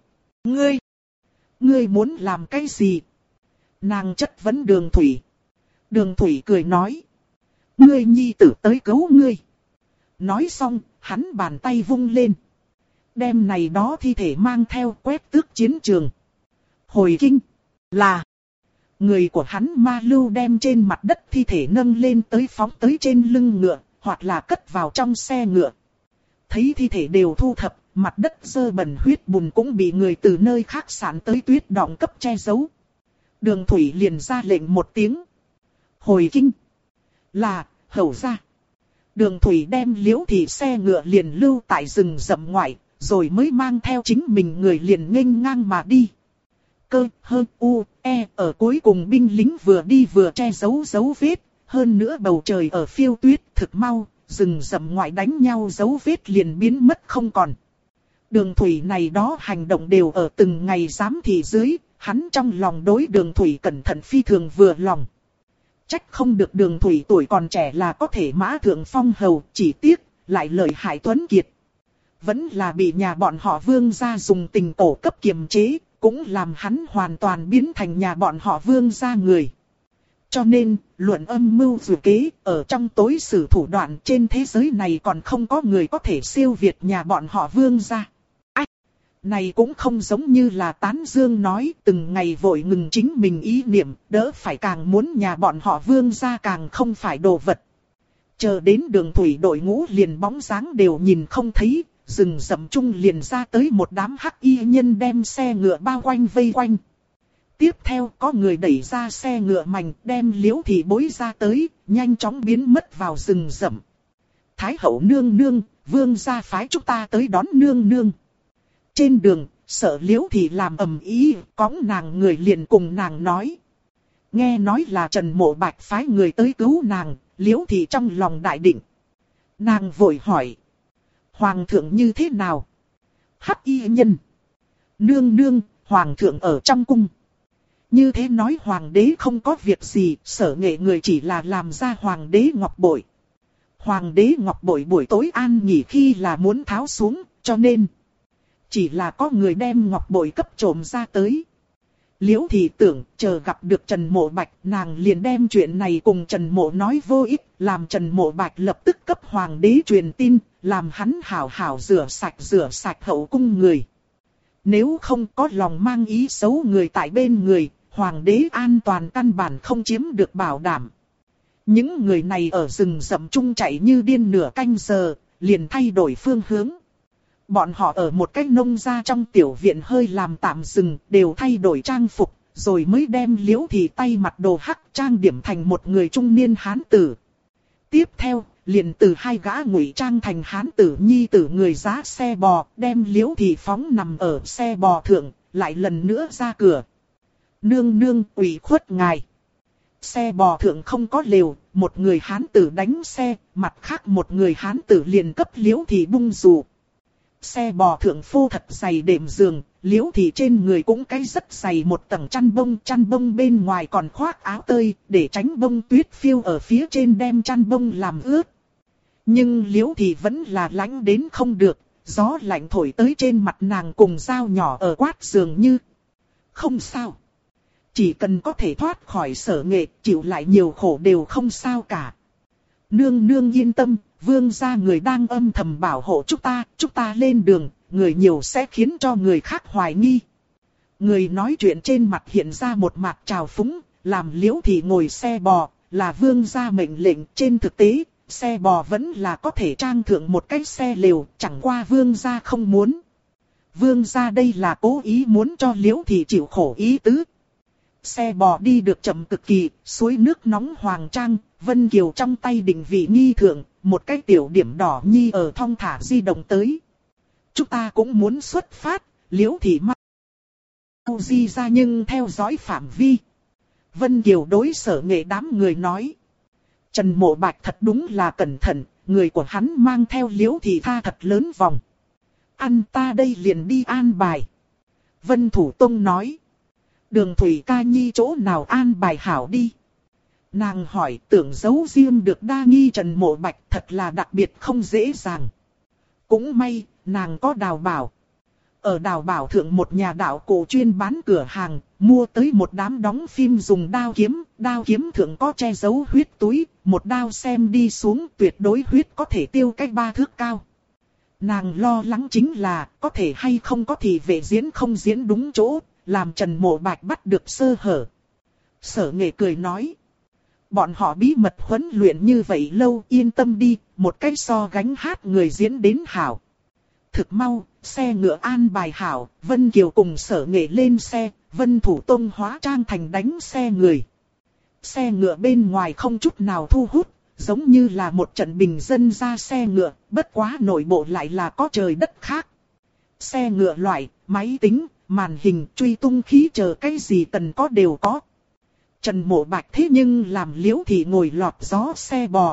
Ngươi muốn làm cái gì? Nàng chất vấn Đường Thủy. Đường Thủy cười nói. Ngươi nhi tử tới cứu ngươi. Nói xong, hắn bàn tay vung lên. Đem này đó thi thể mang theo quét tước chiến trường. Hồi kinh, là người của hắn Ma Lưu đem trên mặt đất thi thể nâng lên tới phóng tới trên lưng ngựa, hoặc là cất vào trong xe ngựa. Thấy thi thể đều thu thập, mặt đất dơ bẩn huyết bùn cũng bị người từ nơi khác sản tới tuyết đọng cấp che giấu. Đường Thủy liền ra lệnh một tiếng. Hồi kinh, là hầu gia. Đường Thủy đem Liễu thị xe ngựa liền lưu tại rừng rậm ngoại, rồi mới mang theo chính mình người liền nghênh ngang mà đi. Cơ, hơ, u, e, ở cuối cùng binh lính vừa đi vừa che giấu dấu vết, hơn nữa bầu trời ở phiêu tuyết thực mau, rừng rậm ngoại đánh nhau dấu vết liền biến mất không còn. Đường Thủy này đó hành động đều ở từng ngày giám thị dưới, hắn trong lòng đối Đường Thủy cẩn thận phi thường vừa lòng. Trách không được Đường Thủy tuổi còn trẻ là có thể mã thượng phong hầu, chỉ tiếc, lại lợi hại tuấn kiệt. Vẫn là bị nhà bọn họ Vương gia dùng tình cổ cấp kiềm chế, cũng làm hắn hoàn toàn biến thành nhà bọn họ Vương gia người. Cho nên, luận âm mưu dự kế, ở trong tối sử thủ đoạn trên thế giới này còn không có người có thể siêu việt nhà bọn họ Vương gia. Này cũng không giống như là Tán Dương nói, từng ngày vội ngừng chính mình ý niệm, đỡ phải càng muốn nhà bọn họ Vương gia càng không phải đồ vật. Chờ đến Đường Thủy đội ngũ liền bóng dáng đều nhìn không thấy, rừng rậm chung liền ra tới một đám hắc y nhân đem xe ngựa bao quanh vây quanh. Tiếp theo có người đẩy ra xe ngựa mảnh đem Liễu thị bối ra tới, nhanh chóng biến mất vào rừng rậm. Thái hậu nương nương, Vương gia phái chúng ta tới đón nương nương. Trên đường, sợ Liễu thị làm ầm ĩ, cõng nàng người liền cùng nàng nói. Nghe nói là Trần Mộ Bạch phái người tới cứu nàng, Liễu thị trong lòng đại định. Nàng vội hỏi. Hoàng thượng như thế nào? Hắc y nhân. Nương nương, hoàng thượng ở trong cung. Như thế nói hoàng đế không có việc gì, Sở Nghệ người chỉ là làm ra hoàng đế ngọc bội. Hoàng đế ngọc bội buổi tối an nghỉ khi là muốn tháo xuống, cho nên chỉ là có người đem ngọc bội cấp trộm ra tới. Liễu thị tưởng chờ gặp được Trần Mộ Bạch, nàng liền đem chuyện này cùng Trần Mộ nói vô ích, làm Trần Mộ Bạch lập tức cấp hoàng đế truyền tin, làm hắn hảo hảo rửa sạch hậu cung người. Nếu không có lòng mang ý xấu người tại bên người, hoàng đế an toàn căn bản không chiếm được bảo đảm. Những người này ở rừng rậm chung chạy như điên nửa canh giờ, liền thay đổi phương hướng. Bọn họ ở một cái nông gia trong tiểu viện hơi làm tạm dừng, đều thay đổi trang phục, rồi mới đem Liễu thị tay mặt đồ hắc trang điểm thành một người trung niên hán tử. Tiếp theo, liền từ hai gã ngụy trang thành hán tử nhi tử người giá xe bò, đem Liễu thị phóng nằm ở xe bò thượng, lại lần nữa ra cửa. Nương nương ủy khuất ngài. Xe bò thượng không có lều, một người hán tử đánh xe, mặt khác một người hán tử liền cấp Liễu thị bung dù. Xe bò thượng phô thật dày đệm giường, Liễu thị trên người cũng cái rất dày một tầng chăn bông bên ngoài còn khoác áo tơi, để tránh bông tuyết phiêu ở phía trên đem chăn bông làm ướt. Nhưng Liễu thị vẫn là lạnh đến không được, gió lạnh thổi tới trên mặt nàng cùng dao nhỏ ở quát dường như. Không sao. Chỉ cần có thể thoát khỏi Sở Nghệ, chịu lại nhiều khổ đều không sao cả. Nương nương yên tâm, Vương gia người đang âm thầm bảo hộ chúng ta lên đường, người nhiều sẽ khiến cho người khác hoài nghi. Người nói chuyện trên mặt hiện ra một mặt trào phúng, làm Liễu thị ngồi xe bò, là Vương gia mệnh lệnh. Trên thực tế, xe bò vẫn là có thể trang thượng một cái xe lều, chẳng qua Vương gia không muốn. vương gia đây là cố ý muốn cho Liễu Thị chịu khổ ý tứ. Xe bò đi được chậm cực kỳ, suối nước nóng hoàng trang, Vân Kiều trong tay định vị nghi thượng, một cái tiểu điểm đỏ nhi ở thong thả di động tới. Chúng ta cũng muốn xuất phát, Liễu Thị mau di ra nhưng theo dõi phạm vi. Vân Kiều đối Sở Nghệ đám người nói. Trần Mộ Bạch thật đúng là cẩn thận, người của hắn mang theo Liễu Thị tha thật lớn vòng. Ăn ta đây liền đi an bài. Vân Thủ Tông nói. Đường Thủy ca nhi chỗ nào an bài hảo đi. Nàng hỏi tưởng giấu riêng được đa nghi Trần Mộ Bạch thật là đặc biệt không dễ dàng. Cũng may, nàng có đào bảo. Ở đào bảo thượng một nhà đạo cổ chuyên bán cửa hàng, mua tới một đám đóng phim dùng đao kiếm thượng có che giấu huyết túi, một đao xem đi xuống tuyệt đối huyết có thể tiêu cách 3 thước cao. Nàng lo lắng chính là có thể hay không có thì vệ diễn không diễn đúng chỗ, làm Trần Mộ Bạch bắt được sơ hở. Sở Nghệ cười nói. Bọn họ bí mật huấn luyện như vậy lâu, yên tâm đi, một cái so gánh hát người diễn đến hảo. Thực mau, xe ngựa an bài hảo, Vân Kiều cùng Sở Nghệ lên xe, Vân Thủ Tông hóa trang thành đánh xe người. Xe ngựa bên ngoài không chút nào thu hút, giống như là một trận bình dân ra xe ngựa, bất quá nội bộ lại là có trời đất khác. Xe ngựa loại, máy tính, màn hình, truy tung khí chờ cái gì cần có đều có. Trần Mộ Bạch thế nhưng làm Liễu Thị ngồi lọt gió xe bò.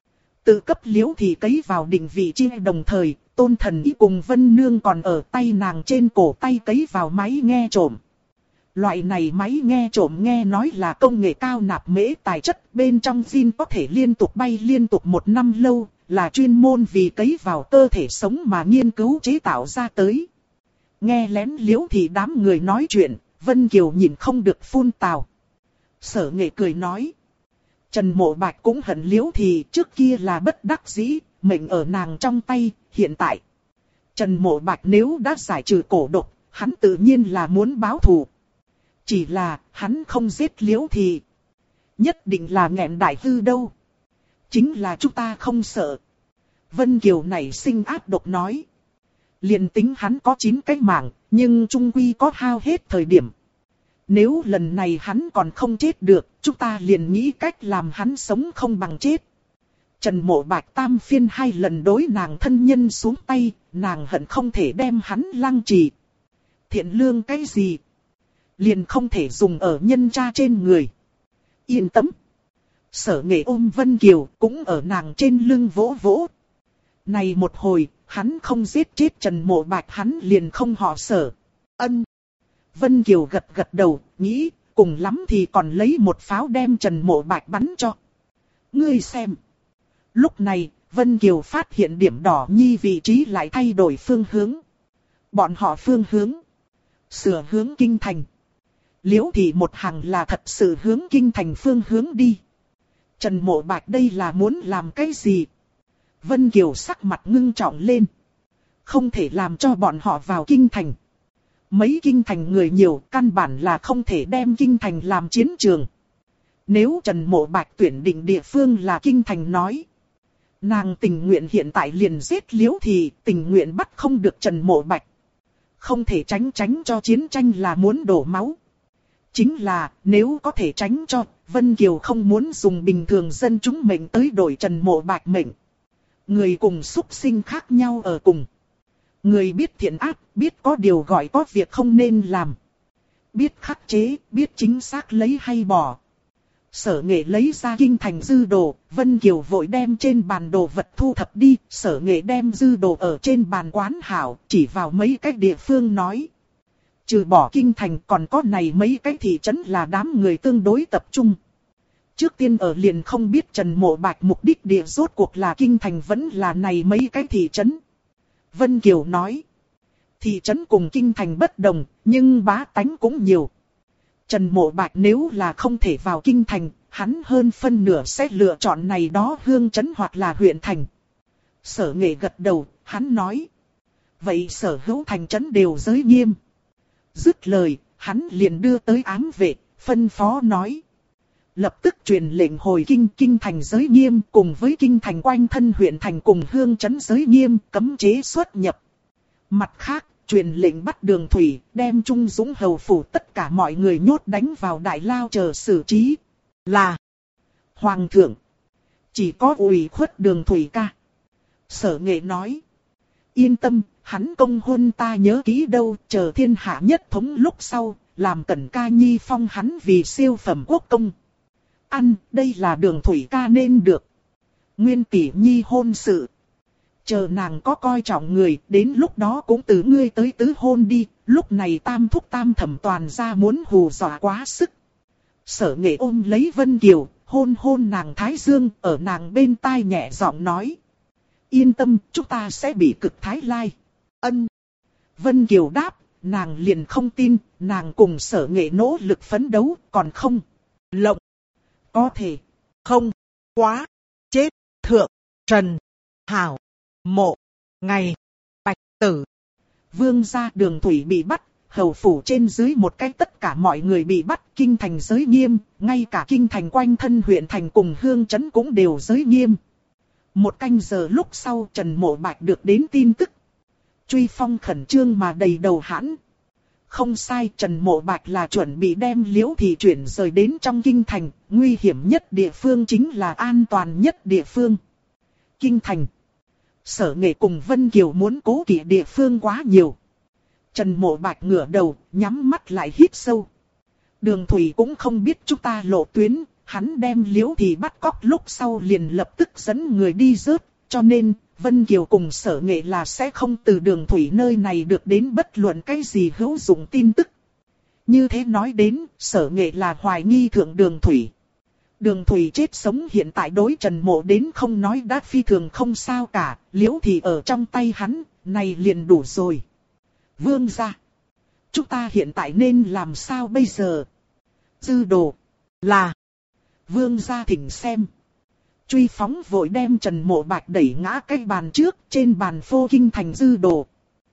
Tự cấp Liễu Thị cấy vào định vị chia đồng thời, Tôn Thần Y cùng Vân Nương còn ở tay nàng trên cổ tay cấy vào máy nghe trộm. Loại này máy nghe trộm nghe nói là công nghệ cao nạp mễ tài chất, bên trong zin có thể liên tục bay liên tục 1 năm lâu, là chuyên môn vì cấy vào cơ thể sống mà nghiên cứu chế tạo ra tới. Nghe lén Liễu Thị đám người nói chuyện, Vân Kiều nhìn không được phun tào. Sở Nghệ cười nói. Trần Mộ Bạch cũng hận Liễu Thị, trước kia là bất đắc dĩ, mệnh ở nàng trong tay, hiện tại. Trần Mộ Bạch nếu đã giải trừ cổ độc, hắn tự nhiên là muốn báo thù. Chỉ là, hắn không giết Liễu Thị. Nhất định là nghẹn đại hư đâu. Chính là chúng ta không sợ. Vân Kiều nảy sinh ác độc nói. Liền tính hắn có 9 cái mạng, nhưng trung quy có hao hết thời điểm. Nếu lần này hắn còn không chết được, chúng ta liền nghĩ cách làm hắn sống không bằng chết. Trần Mộ Bạch tam phiên 2 lần đối nàng thân nhân xuống tay, nàng hận không thể đem hắn lăng trì. Thiện lương cái gì? Liền không thể dùng ở nhân cha trên người. Yên tâm. Sở Nghệ ôm Vân Kiều cũng ở nàng trên lưng vỗ vỗ. Này một hồi, hắn không giết chết Trần Mộ Bạch hắn liền không họ Sở. Ân. Vân Kiều gật gật đầu, nghĩ, cùng lắm thì còn lấy một pháo đem Trần Mộ Bạch bắn cho. Ngươi xem. Lúc này, Vân Kiều phát hiện điểm đỏ nhi vị trí lại thay đổi phương hướng. Bọn họ phương hướng. Sửa hướng kinh thành. Liễu Thị một hàng là thật sự hướng kinh thành phương hướng đi. Trần Mộ Bạch đây là muốn làm cái gì? Vân Kiều sắc mặt ngưng trọng lên. Không thể làm cho bọn họ vào kinh thành. Mấy kinh thành người nhiều, căn bản là không thể đem kinh thành làm chiến trường. Nếu Trần Mộ Bạch tuyển định địa phương là kinh thành nói. Nàng tình nguyện hiện tại liền giết Liễu Thị, tình nguyện bắt không được Trần Mộ Bạch. Không thể tránh cho chiến tranh là muốn đổ máu. Chính là, nếu có thể tránh cho, Vân Kiều không muốn dùng bình thường dân chúng mệnh tới đổi Trần Mộ Bạch mệnh. Người cùng súc sinh khác nhau ở cùng. Người biết thiện ác, biết có điều gọi có việc không nên làm. Biết khắc chế, biết chính xác lấy hay bỏ. Sở Nghệ lấy ra kinh thành dư đồ, Vân Kiều vội đem trên bàn đồ vật thu thập đi. Sở Nghệ đem dư đồ ở trên bàn quán hảo, chỉ vào mấy cái địa phương nói. Trừ bỏ kinh thành còn có này mấy cái thị trấn là đám người tương đối tập trung. Trước tiên ở liền không biết Trần Mộ Bạch mục đích địa rốt cuộc là kinh thành vẫn là này mấy cái thị trấn. Vân Kiều nói. Thị trấn cùng kinh thành bất đồng, nhưng bá tánh cũng nhiều. Trần Mộ Bạch nếu là không thể vào kinh thành, hắn hơn phân nửa sẽ lựa chọn này đó hương trấn hoặc là huyện thành. Sở Nghệ gật đầu, hắn nói. Vậy sở hữu thành trấn đều giới nghiêm. Dứt lời, hắn liền đưa tới ám vệ, phân phó nói. Lập tức truyền lệnh hồi kinh thành giới nghiêm cùng với kinh thành quanh thân huyện thành cùng hương trấn giới nghiêm cấm chế xuất nhập. Mặt khác, truyền lệnh bắt Đường Thủy, đem Trung Dũng hầu phủ tất cả mọi người nhốt đánh vào đại lao chờ xử trí. Là Hoàng thượng, chỉ có ủy khuất Đường Thủy ca. Sở Nghệ nói, yên tâm, hắn công hôn ta nhớ kỹ đâu, chờ thiên hạ nhất thống lúc sau, làm Cẩn ca nhi phong hắn vì siêu phẩm quốc công. Ăn, đây là Đường Thủy ca nên được. Nguyên tỷ nhi hôn sự. Chờ nàng có coi trọng người, đến lúc đó cũng từ ngươi tới tứ hôn đi, lúc này tam thúc tam thẩm toàn ra muốn hù dọa quá sức. Sở Nghệ ôm lấy Vân Kiều, hôn hôn nàng thái dương, ở nàng bên tai nhẹ giọng nói. Yên tâm, chúng ta sẽ bị cực thái lai. Ân. Vân Kiều đáp, nàng liền không tin, nàng cùng Sở Nghệ nỗ lực phấn đấu, còn không. Lộng. Có thể. Không. Quá. Chết. Thượng. Trần. Hảo. Mộ. Ngày. Bạch tử. Vương gia Đường Thủy bị bắt, hầu phủ trên dưới một cách tất cả mọi người bị bắt, kinh thành giới nghiêm, ngay cả kinh thành quanh thân huyện thành cùng hương trấn cũng đều giới nghiêm. Một canh giờ lúc sau Trần Mộ Bạch được đến tin tức. Truy Phong khẩn trương mà đầy đầu hãn. Không sai, Trần Mộ Bạch là chuẩn bị đem Liễu Thị chuyển rời đến trong kinh thành, nguy hiểm nhất địa phương chính là an toàn nhất địa phương. Kinh thành. Sở Nghệ cùng Vân Kiều muốn cố kỵ địa phương quá nhiều. Trần Mộ Bạch ngửa đầu, nhắm mắt lại hít sâu. Đường Thủy cũng không biết chúng ta lộ tuyến, hắn đem Liễu Thị bắt cóc lúc sau liền lập tức dẫn người đi rớt, cho nên Vân Kiều cùng Sở Nghệ là sẽ không từ Đường Thủy nơi này được đến bất luận cái gì hữu dụng tin tức. Như thế nói đến, Sở Nghệ là hoài nghi thượng Đường Thủy. Đường Thủy chết sống hiện tại đối Trần Mộ đến không nói đã phi thường không sao cả, Liễu Thị ở trong tay hắn, này liền đủ rồi. Vương gia, chúng ta hiện tại nên làm sao bây giờ? Dư đồ, là Vương gia thỉnh xem. Truy Phóng vội đem Trần Mộ Bạch đẩy ngã cái bàn trước, trên bàn phô kinh thành dư đồ.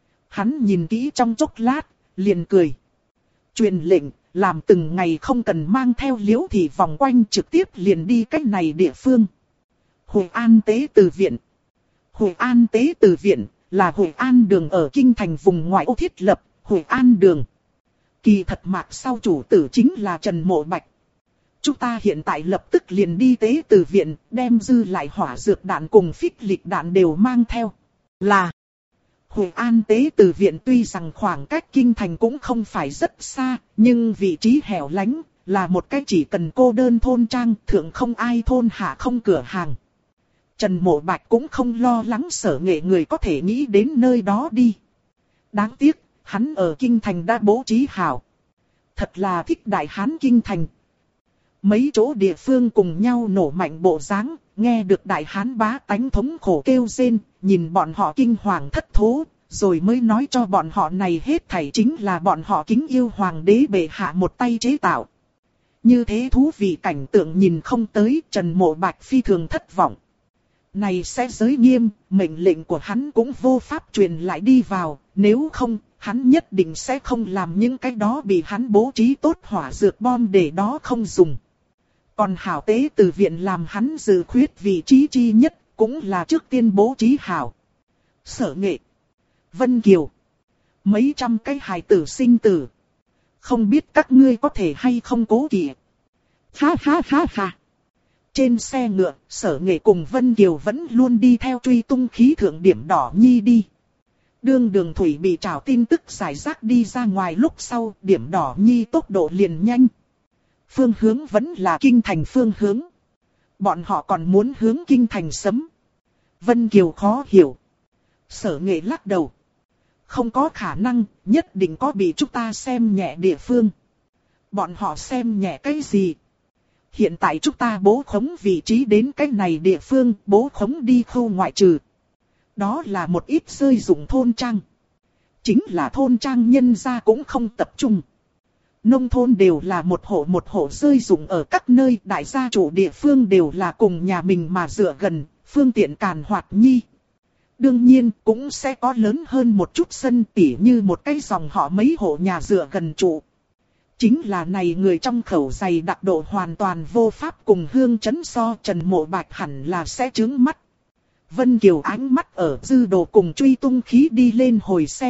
Hắn nhìn kỹ trong chốc lát, liền cười. Truyền lệnh, làm từng ngày không cần mang theo Liễu Thị vòng quanh, trực tiếp liền đi cách này địa phương. Hội An Tế Từ Viện. Hội An Tế Từ Viện là Hội An Đường ở kinh thành vùng ngoại ô thiết lập, Hội An Đường. Kỳ thật mạc sau chủ tử chính là Trần Mộ Bạch. Chúng ta hiện tại lập tức liền đi Tế Từ Viện, đem dư lại hỏa dược đạn cùng phích lịch đạn đều mang theo. Là Hội An Tế Từ Viện tuy rằng khoảng cách kinh thành cũng không phải rất xa, nhưng vị trí hẻo lánh, là một cái chỉ cần cô đơn thôn trang, thượng không ai thôn hạ không cửa hàng. Trần Mộ Bạch cũng không lo lắng Sở Nghệ người có thể nghĩ đến nơi đó đi. Đáng tiếc, hắn ở kinh thành đã bố trí hảo. Thật là thích đại hán kinh thành. Mấy chỗ địa phương cùng nhau nổ mạnh bộ dáng, nghe được đại hán bá tánh thống khổ kêu rên, nhìn bọn họ kinh hoàng thất thố, rồi mới nói cho bọn họ này hết thảy chính là bọn họ kính yêu hoàng đế bệ hạ một tay chế tạo. Như thế thú vị cảnh tượng nhìn không tới, Trần Mộ Bạch phi thường thất vọng. Này sẽ giới nghiêm, mệnh lệnh của hắn cũng vô pháp truyền lại đi vào, nếu không, hắn nhất định sẽ không làm những cái đó bị hắn bố trí tốt hỏa dược bom để đó không dùng. Còn hảo Tế Từ Viện làm hắn dự khuyết vị trí chi nhất, cũng là trước tiên bố trí hảo. Sở Nghệ, Vân Kiều, mấy trăm cái hài tử sinh tử. Không biết các ngươi có thể hay không cố kỵ. Ha ha ha ha. Trên xe ngựa, Sở Nghệ cùng Vân Kiều vẫn luôn đi theo truy tung khí thượng điểm đỏ nhi đi. Đương Đường Thủy bị trảo tin tức giải rác đi ra ngoài lúc sau, điểm đỏ nhi tốc độ liền nhanh. Phương hướng vẫn là kinh thành phương hướng. Bọn họ còn muốn hướng kinh thành sấm. Vân Kiều khó hiểu. Sở Nghệ lắc đầu. Không có khả năng, nhất định có bị chúng ta xem nhẹ địa phương. Bọn họ xem nhẹ cái gì? Hiện tại chúng ta bố khống vị trí đến cái này địa phương, bố khống đi khu ngoại trừ. Đó là một ít rơi dụng thôn trang. Chính là thôn trang nhân gia cũng không tập trung. Nông thôn đều là một hộ rơi dụng ở các nơi, đại gia chủ địa phương đều là cùng nhà mình mà dựa gần, phương tiện càn hoạt nhi. Đương nhiên cũng sẽ có lớn hơn một chút sân, tỉ như một cái dòng họ mấy hộ nhà dựa gần trụ. Chính là này người trong khẩu dày đặc độ hoàn toàn vô pháp cùng hương chấn so, Trần Mộ Bạch hẳn là sẽ trướng mắt. Vân Kiều ánh mắt ở dư đồ cùng truy tung khí đi lên hồi xem,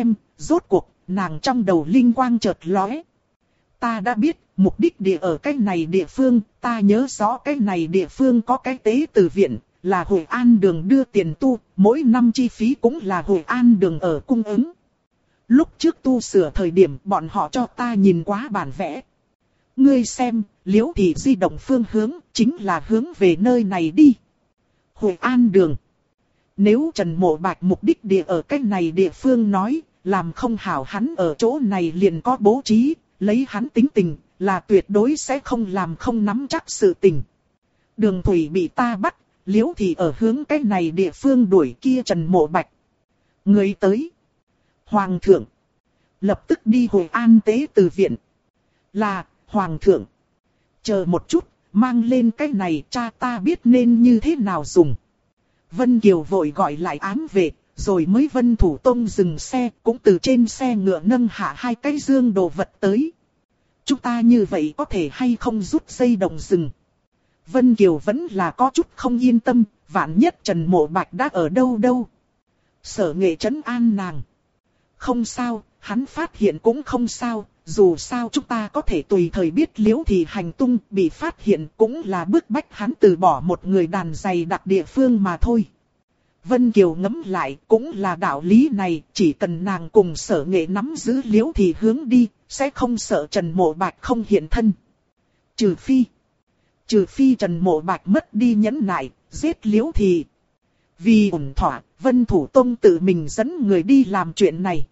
rốt cuộc, nàng trong đầu linh quang chợt lóe. Ta đã biết, mục đích địa ở cái này địa phương, ta nhớ rõ cái này địa phương có cái tế từ viện, là Hội An Đường đưa tiền tu, mỗi năm chi phí cũng là Hội An Đường ở cung ứng. Lúc trước tu sửa thời điểm bọn họ cho ta nhìn quá bản vẽ. Ngươi xem, Liễu Thị di động phương hướng, chính là hướng về nơi này đi. Hội An Đường. Nếu Trần Mộ Bạch mục đích địa ở cái này địa phương nói, làm không hảo hắn ở chỗ này liền có bố trí, lấy hắn tính tình, là tuyệt đối sẽ không làm không nắm chắc sự tình. Đường thủy bị ta bắt, Liễu Thị ở hướng cái này địa phương đuổi kia Trần Mộ Bạch. Người tới. Hoàng thượng. Lập tức đi Hội An tế từ viện. Là, Hoàng thượng. Chờ một chút, mang lên cái này cha ta biết nên như thế nào dùng. Vân Kiều vội gọi lại ám vệ, rồi mới Vân Thủ Tông dừng xe, cũng từ trên xe ngựa nâng hạ hai cái dương đồ vật tới. Chúng ta như vậy có thể hay không rút dây đồng dừng. Vân Kiều vẫn là có chút không yên tâm, vạn nhất Trần Mộ Bạch đã ở đâu đâu. Sở Nghệ trấn an nàng. Không sao, hắn phát hiện cũng không sao, dù sao chúng ta có thể tùy thời biết Liễu Thị hành tung, bị phát hiện cũng là bức bách hắn từ bỏ một người đàn dày đặc địa phương mà thôi. Vân Kiều ngẫm lại cũng là đạo lý này, chỉ cần nàng cùng Sở Nghệ nắm giữ Liễu Thị hướng đi, sẽ không sợ Trần Mộ Bạch không hiện thân. Trừ phi Trần Mộ Bạch mất đi nhẫn nại, giết Liễu Thị. Vì ổn thỏa, Vân Thủ Tông tự mình dẫn người đi làm chuyện này.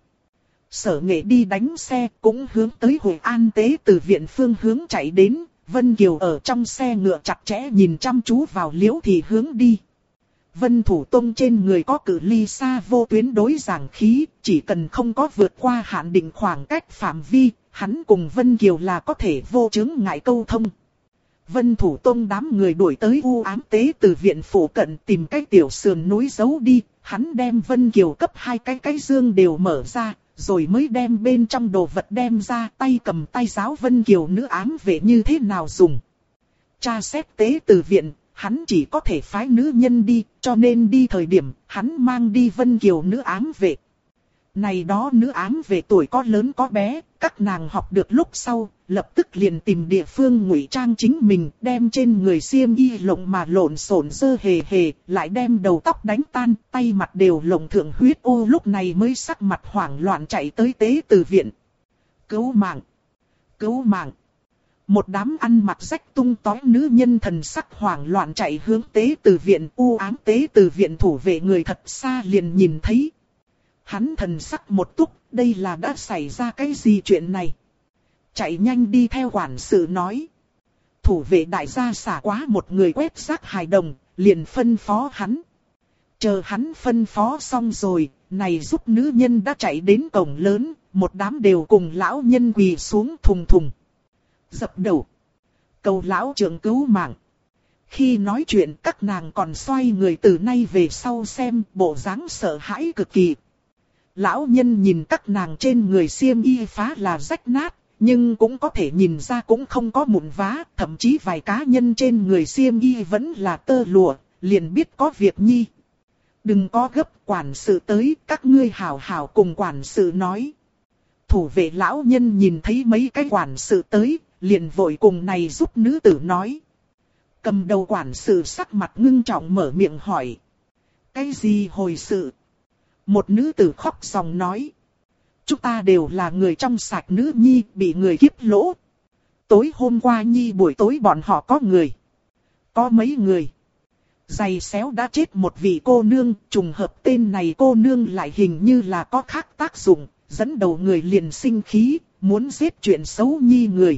Sở Nghệ đi đánh xe cũng hướng tới Hội An tế từ viện phương hướng chạy đến, Vân Kiều ở trong xe ngựa chặt chẽ nhìn chăm chú vào Liễu Thị hướng đi. Vân Thủ Tông trên người có cự ly xa vô tuyến đối giảng khí, chỉ cần không có vượt qua hạn định khoảng cách phạm vi, hắn cùng Vân Kiều là có thể vô chướng ngại câu thông. Vân Thủ Tông đám người đuổi tới u ám tế từ viện phủ cận tìm cái tiểu sườn núi giấu đi, hắn đem Vân Kiều cấp hai cái dương đều mở ra, rồi mới đem bên trong đồ vật đem ra, tay cầm tay giáo Vân Kiều nữ ám vệ như thế nào dùng. Tra xét tế từ viện, hắn chỉ có thể phái nữ nhân đi, cho nên đi thời điểm, hắn mang đi Vân Kiều nữ ám vệ. Này đó nữ ám vệ tuổi có lớn có bé, các nàng học được lúc sau, lập tức liền tìm địa phương ngụy trang chính mình, đem trên người xiêm y lộng mà lộn xộn dơ hề hề, lại đem đầu tóc đánh tan, tay mặt đều lộng thượng huyết ô, lúc này mới sắc mặt hoảng loạn chạy tới tế từ viện. Cứu mạng! Cứu mạng! Một đám ăn mặc rách tung tói nữ nhân thần sắc hoảng loạn chạy hướng tế từ viện, u ám tế từ viện thủ vệ người thật xa liền nhìn thấy. Hắn thần sắc một túc, đây là đã xảy ra cái gì chuyện này? Chạy nhanh đi theo quản sự nói. Thủ vệ đại gia xả quá một người quét rác hài đồng, liền phân phó hắn. Chờ hắn phân phó xong rồi, này giúp nữ nhân đã chạy đến cổng lớn, một đám đều cùng lão nhân quỳ xuống thùng thùng. Dập đầu. Cầu lão trưởng cứu mạng. Khi nói chuyện các nàng còn xoay người từ nay về sau xem bộ dáng sợ hãi cực kỳ. Lão nhân nhìn các nàng trên người xiêm y phá là rách nát, nhưng cũng có thể nhìn ra cũng không có mụn vá, thậm chí vài cá nhân trên người xiêm y vẫn là tơ lụa, liền biết có việc nhi. Đừng có gấp, quản sự tới, các ngươi hảo hảo cùng quản sự nói. Thủ vệ lão nhân nhìn thấy mấy cái quản sự tới, liền vội cùng này giúp nữ tử nói. Cầm đầu quản sự sắc mặt ngưng trọng mở miệng hỏi. Cái gì hồi sự? Một nữ tử khóc ròng nói. Chúng ta đều là người trong sạch nữ nhi bị người kiếp lỗ. Tối hôm qua nhi buổi tối bọn họ có người. Có mấy người. Giày xéo đã chết một vị cô nương, trùng hợp tên này cô nương lại hình như là có khác tác dụng, dẫn đầu người liền sinh khí, muốn giết chuyện xấu nhi người.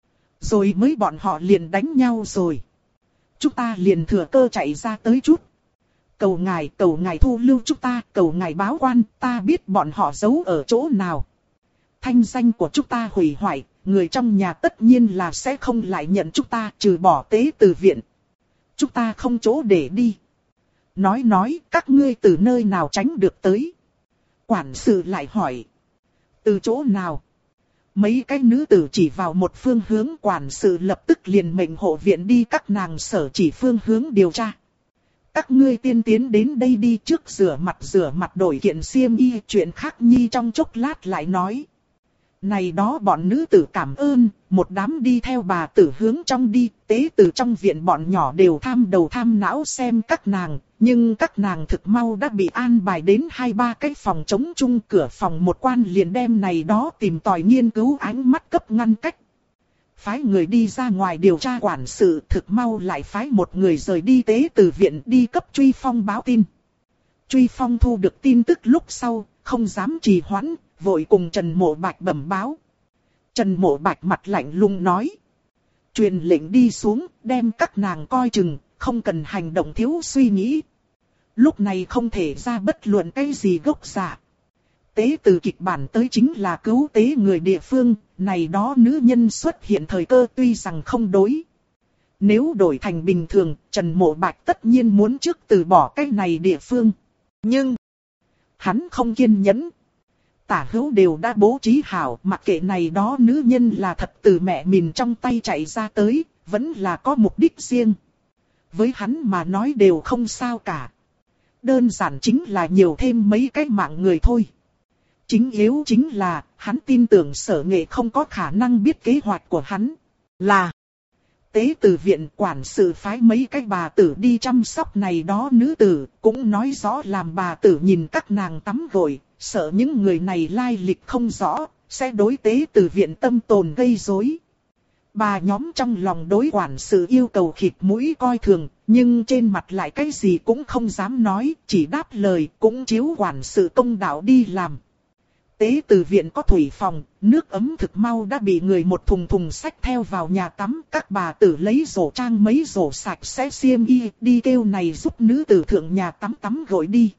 Rồi mới bọn họ liền đánh nhau rồi. Chúng ta liền thừa cơ chạy ra tới chút. Cầu ngài thu lưu chúng ta, cầu ngài báo quan, ta biết bọn họ giấu ở chỗ nào. Thanh danh của chúng ta hủy hoại, người trong nhà tất nhiên là sẽ không lại nhận chúng ta trừ bỏ tế từ viện. Chúng ta không chỗ để đi. Nói, các ngươi từ nơi nào tránh được tới. Quản sự lại hỏi. Từ chỗ nào? Mấy cái nữ tử chỉ vào một phương hướng, quản sự lập tức liền mệnh hộ viện đi các nàng sở chỉ phương hướng điều tra. Các ngươi tiên tiến đến đây đi, trước rửa mặt đổi kiện xiêm y, chuyện khác nhi trong chốc lát lại nói. Này đó bọn nữ tử cảm ơn, một đám đi theo bà tử hướng trong đi, tế từ trong viện bọn nhỏ đều tham đầu tham não xem các nàng, nhưng các nàng thực mau đã bị an bài đến 2-3 cái phòng chống chung, cửa phòng một quan liền đem này đó tìm tòi nghiên cứu ánh mắt cấp ngăn cách. Phái người đi ra ngoài điều tra quản sự, thực mau lại phái một người rời đi tế từ viện đi cấp Truy Phong báo tin. Truy Phong thu được tin tức lúc sau, không dám trì hoãn, vội cùng Trần Mộ Bạch bẩm báo. Trần Mộ Bạch mặt lạnh lùng nói. Truyền lệnh đi xuống, đem các nàng coi chừng, không cần hành động thiếu suy nghĩ. Lúc này không thể ra bất luận cái gì gốc dạ. Tế từ kịch bản tới chính là cứu tế người địa phương, này đó nữ nhân xuất hiện thời cơ tuy rằng không đối. Nếu đổi thành bình thường, Trần Mộ Bạch tất nhiên muốn trước từ bỏ cái này địa phương. Nhưng, hắn không kiên nhẫn. Tả hữu đều đã bố trí hảo, mặc kệ này đó nữ nhân là thật từ mẹ mình trong tay chạy ra tới, vẫn là có mục đích riêng. Với hắn mà nói đều không sao cả. Đơn giản chính là nhiều thêm mấy cái mạng người thôi. Chính yếu chính là, hắn tin tưởng Sở Nghệ không có khả năng biết kế hoạch của hắn. Là tế từ viện quản sự phái mấy cái bà tử đi chăm sóc này đó nữ tử, cũng nói rõ làm bà tử nhìn các nàng tắm gội, sợ những người này lai lịch không rõ, sẽ đối tế từ viện tâm tồn gây rối. Bà nhóm trong lòng đối quản sự yêu cầu khịt mũi coi thường, nhưng trên mặt lại cái gì cũng không dám nói, chỉ đáp lời cũng chiếu quản sự công đạo đi làm. Tế từ viện có thủy phòng, nước ấm thực mau đã bị người một thùng thùng xách theo vào nhà tắm. Các bà tử lấy rổ trang mấy rổ sạch sẽ xiêm y đi kêu này giúp nữ tử thượng nhà tắm tắm gội đi.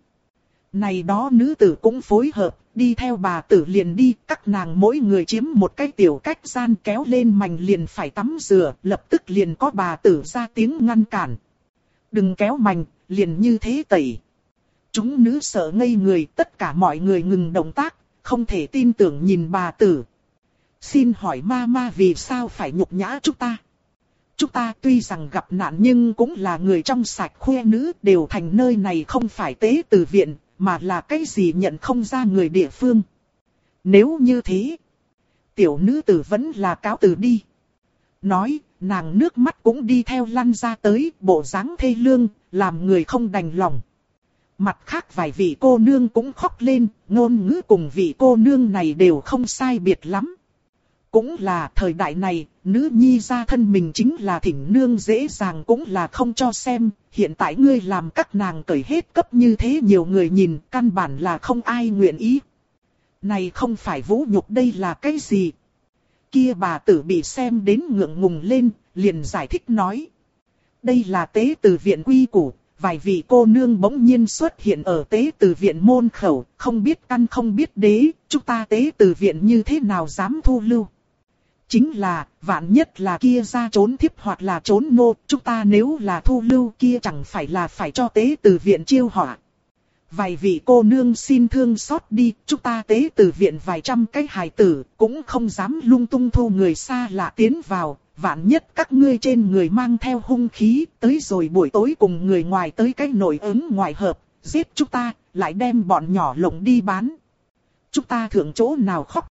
Này đó nữ tử cũng phối hợp, đi theo bà tử liền đi. Các nàng mỗi người chiếm một cái tiểu cách gian kéo lên mành liền phải tắm rửa, lập tức liền có bà tử ra tiếng ngăn cản. Đừng kéo mành, liền như thế tẩy. Chúng nữ sợ ngây người, tất cả mọi người ngừng động tác. Không thể tin tưởng nhìn bà tử. Xin hỏi ma vì sao phải nhục nhã chúng ta? Chúng ta tuy rằng gặp nạn nhưng cũng là người trong sạch, khuê nữ đều thành nơi này không phải tế từ viện, mà là cái gì nhận không ra người địa phương. Nếu như thế, tiểu nữ tử vẫn là cáo từ đi. Nói, nàng nước mắt cũng đi theo lăn ra tới, bộ dáng thê lương, làm người không đành lòng. Mặt khác vài vị cô nương cũng khóc lên, ngôn ngữ cùng vị cô nương này đều không sai biệt lắm. Cũng là thời đại này, nữ nhi ra thân mình chính là thỉnh nương dễ dàng cũng là không cho xem. Hiện tại ngươi làm các nàng cởi hết cấp như thế nhiều người nhìn, căn bản là không ai nguyện ý. Này không phải vũ nhục, đây là cái gì? Kia bà tử bị xem đến ngượng ngùng lên, liền giải thích nói. Đây là tế từ viện quy củ. Vài vị cô nương bỗng nhiên xuất hiện ở tế từ viện môn khẩu, không biết căn không biết đế, chúng ta tế từ viện như thế nào dám thu lưu. Chính là, vạn nhất là kia ra trốn thiếp hoặc là trốn nô, chúng ta nếu là thu lưu kia chẳng phải là phải cho tế từ viện chiêu họa. Vài vị cô nương xin thương xót đi, chúng ta tế từ viện vài trăm cái hài tử, cũng không dám lung tung thu người xa lạ tiến vào. Vạn nhất các ngươi trên người mang theo hung khí, tới rồi buổi tối cùng người ngoài tới cái nội ứng ngoại hợp, giết chúng ta, lại đem bọn nhỏ lộng đi bán. Chúng ta thượng chỗ nào khóc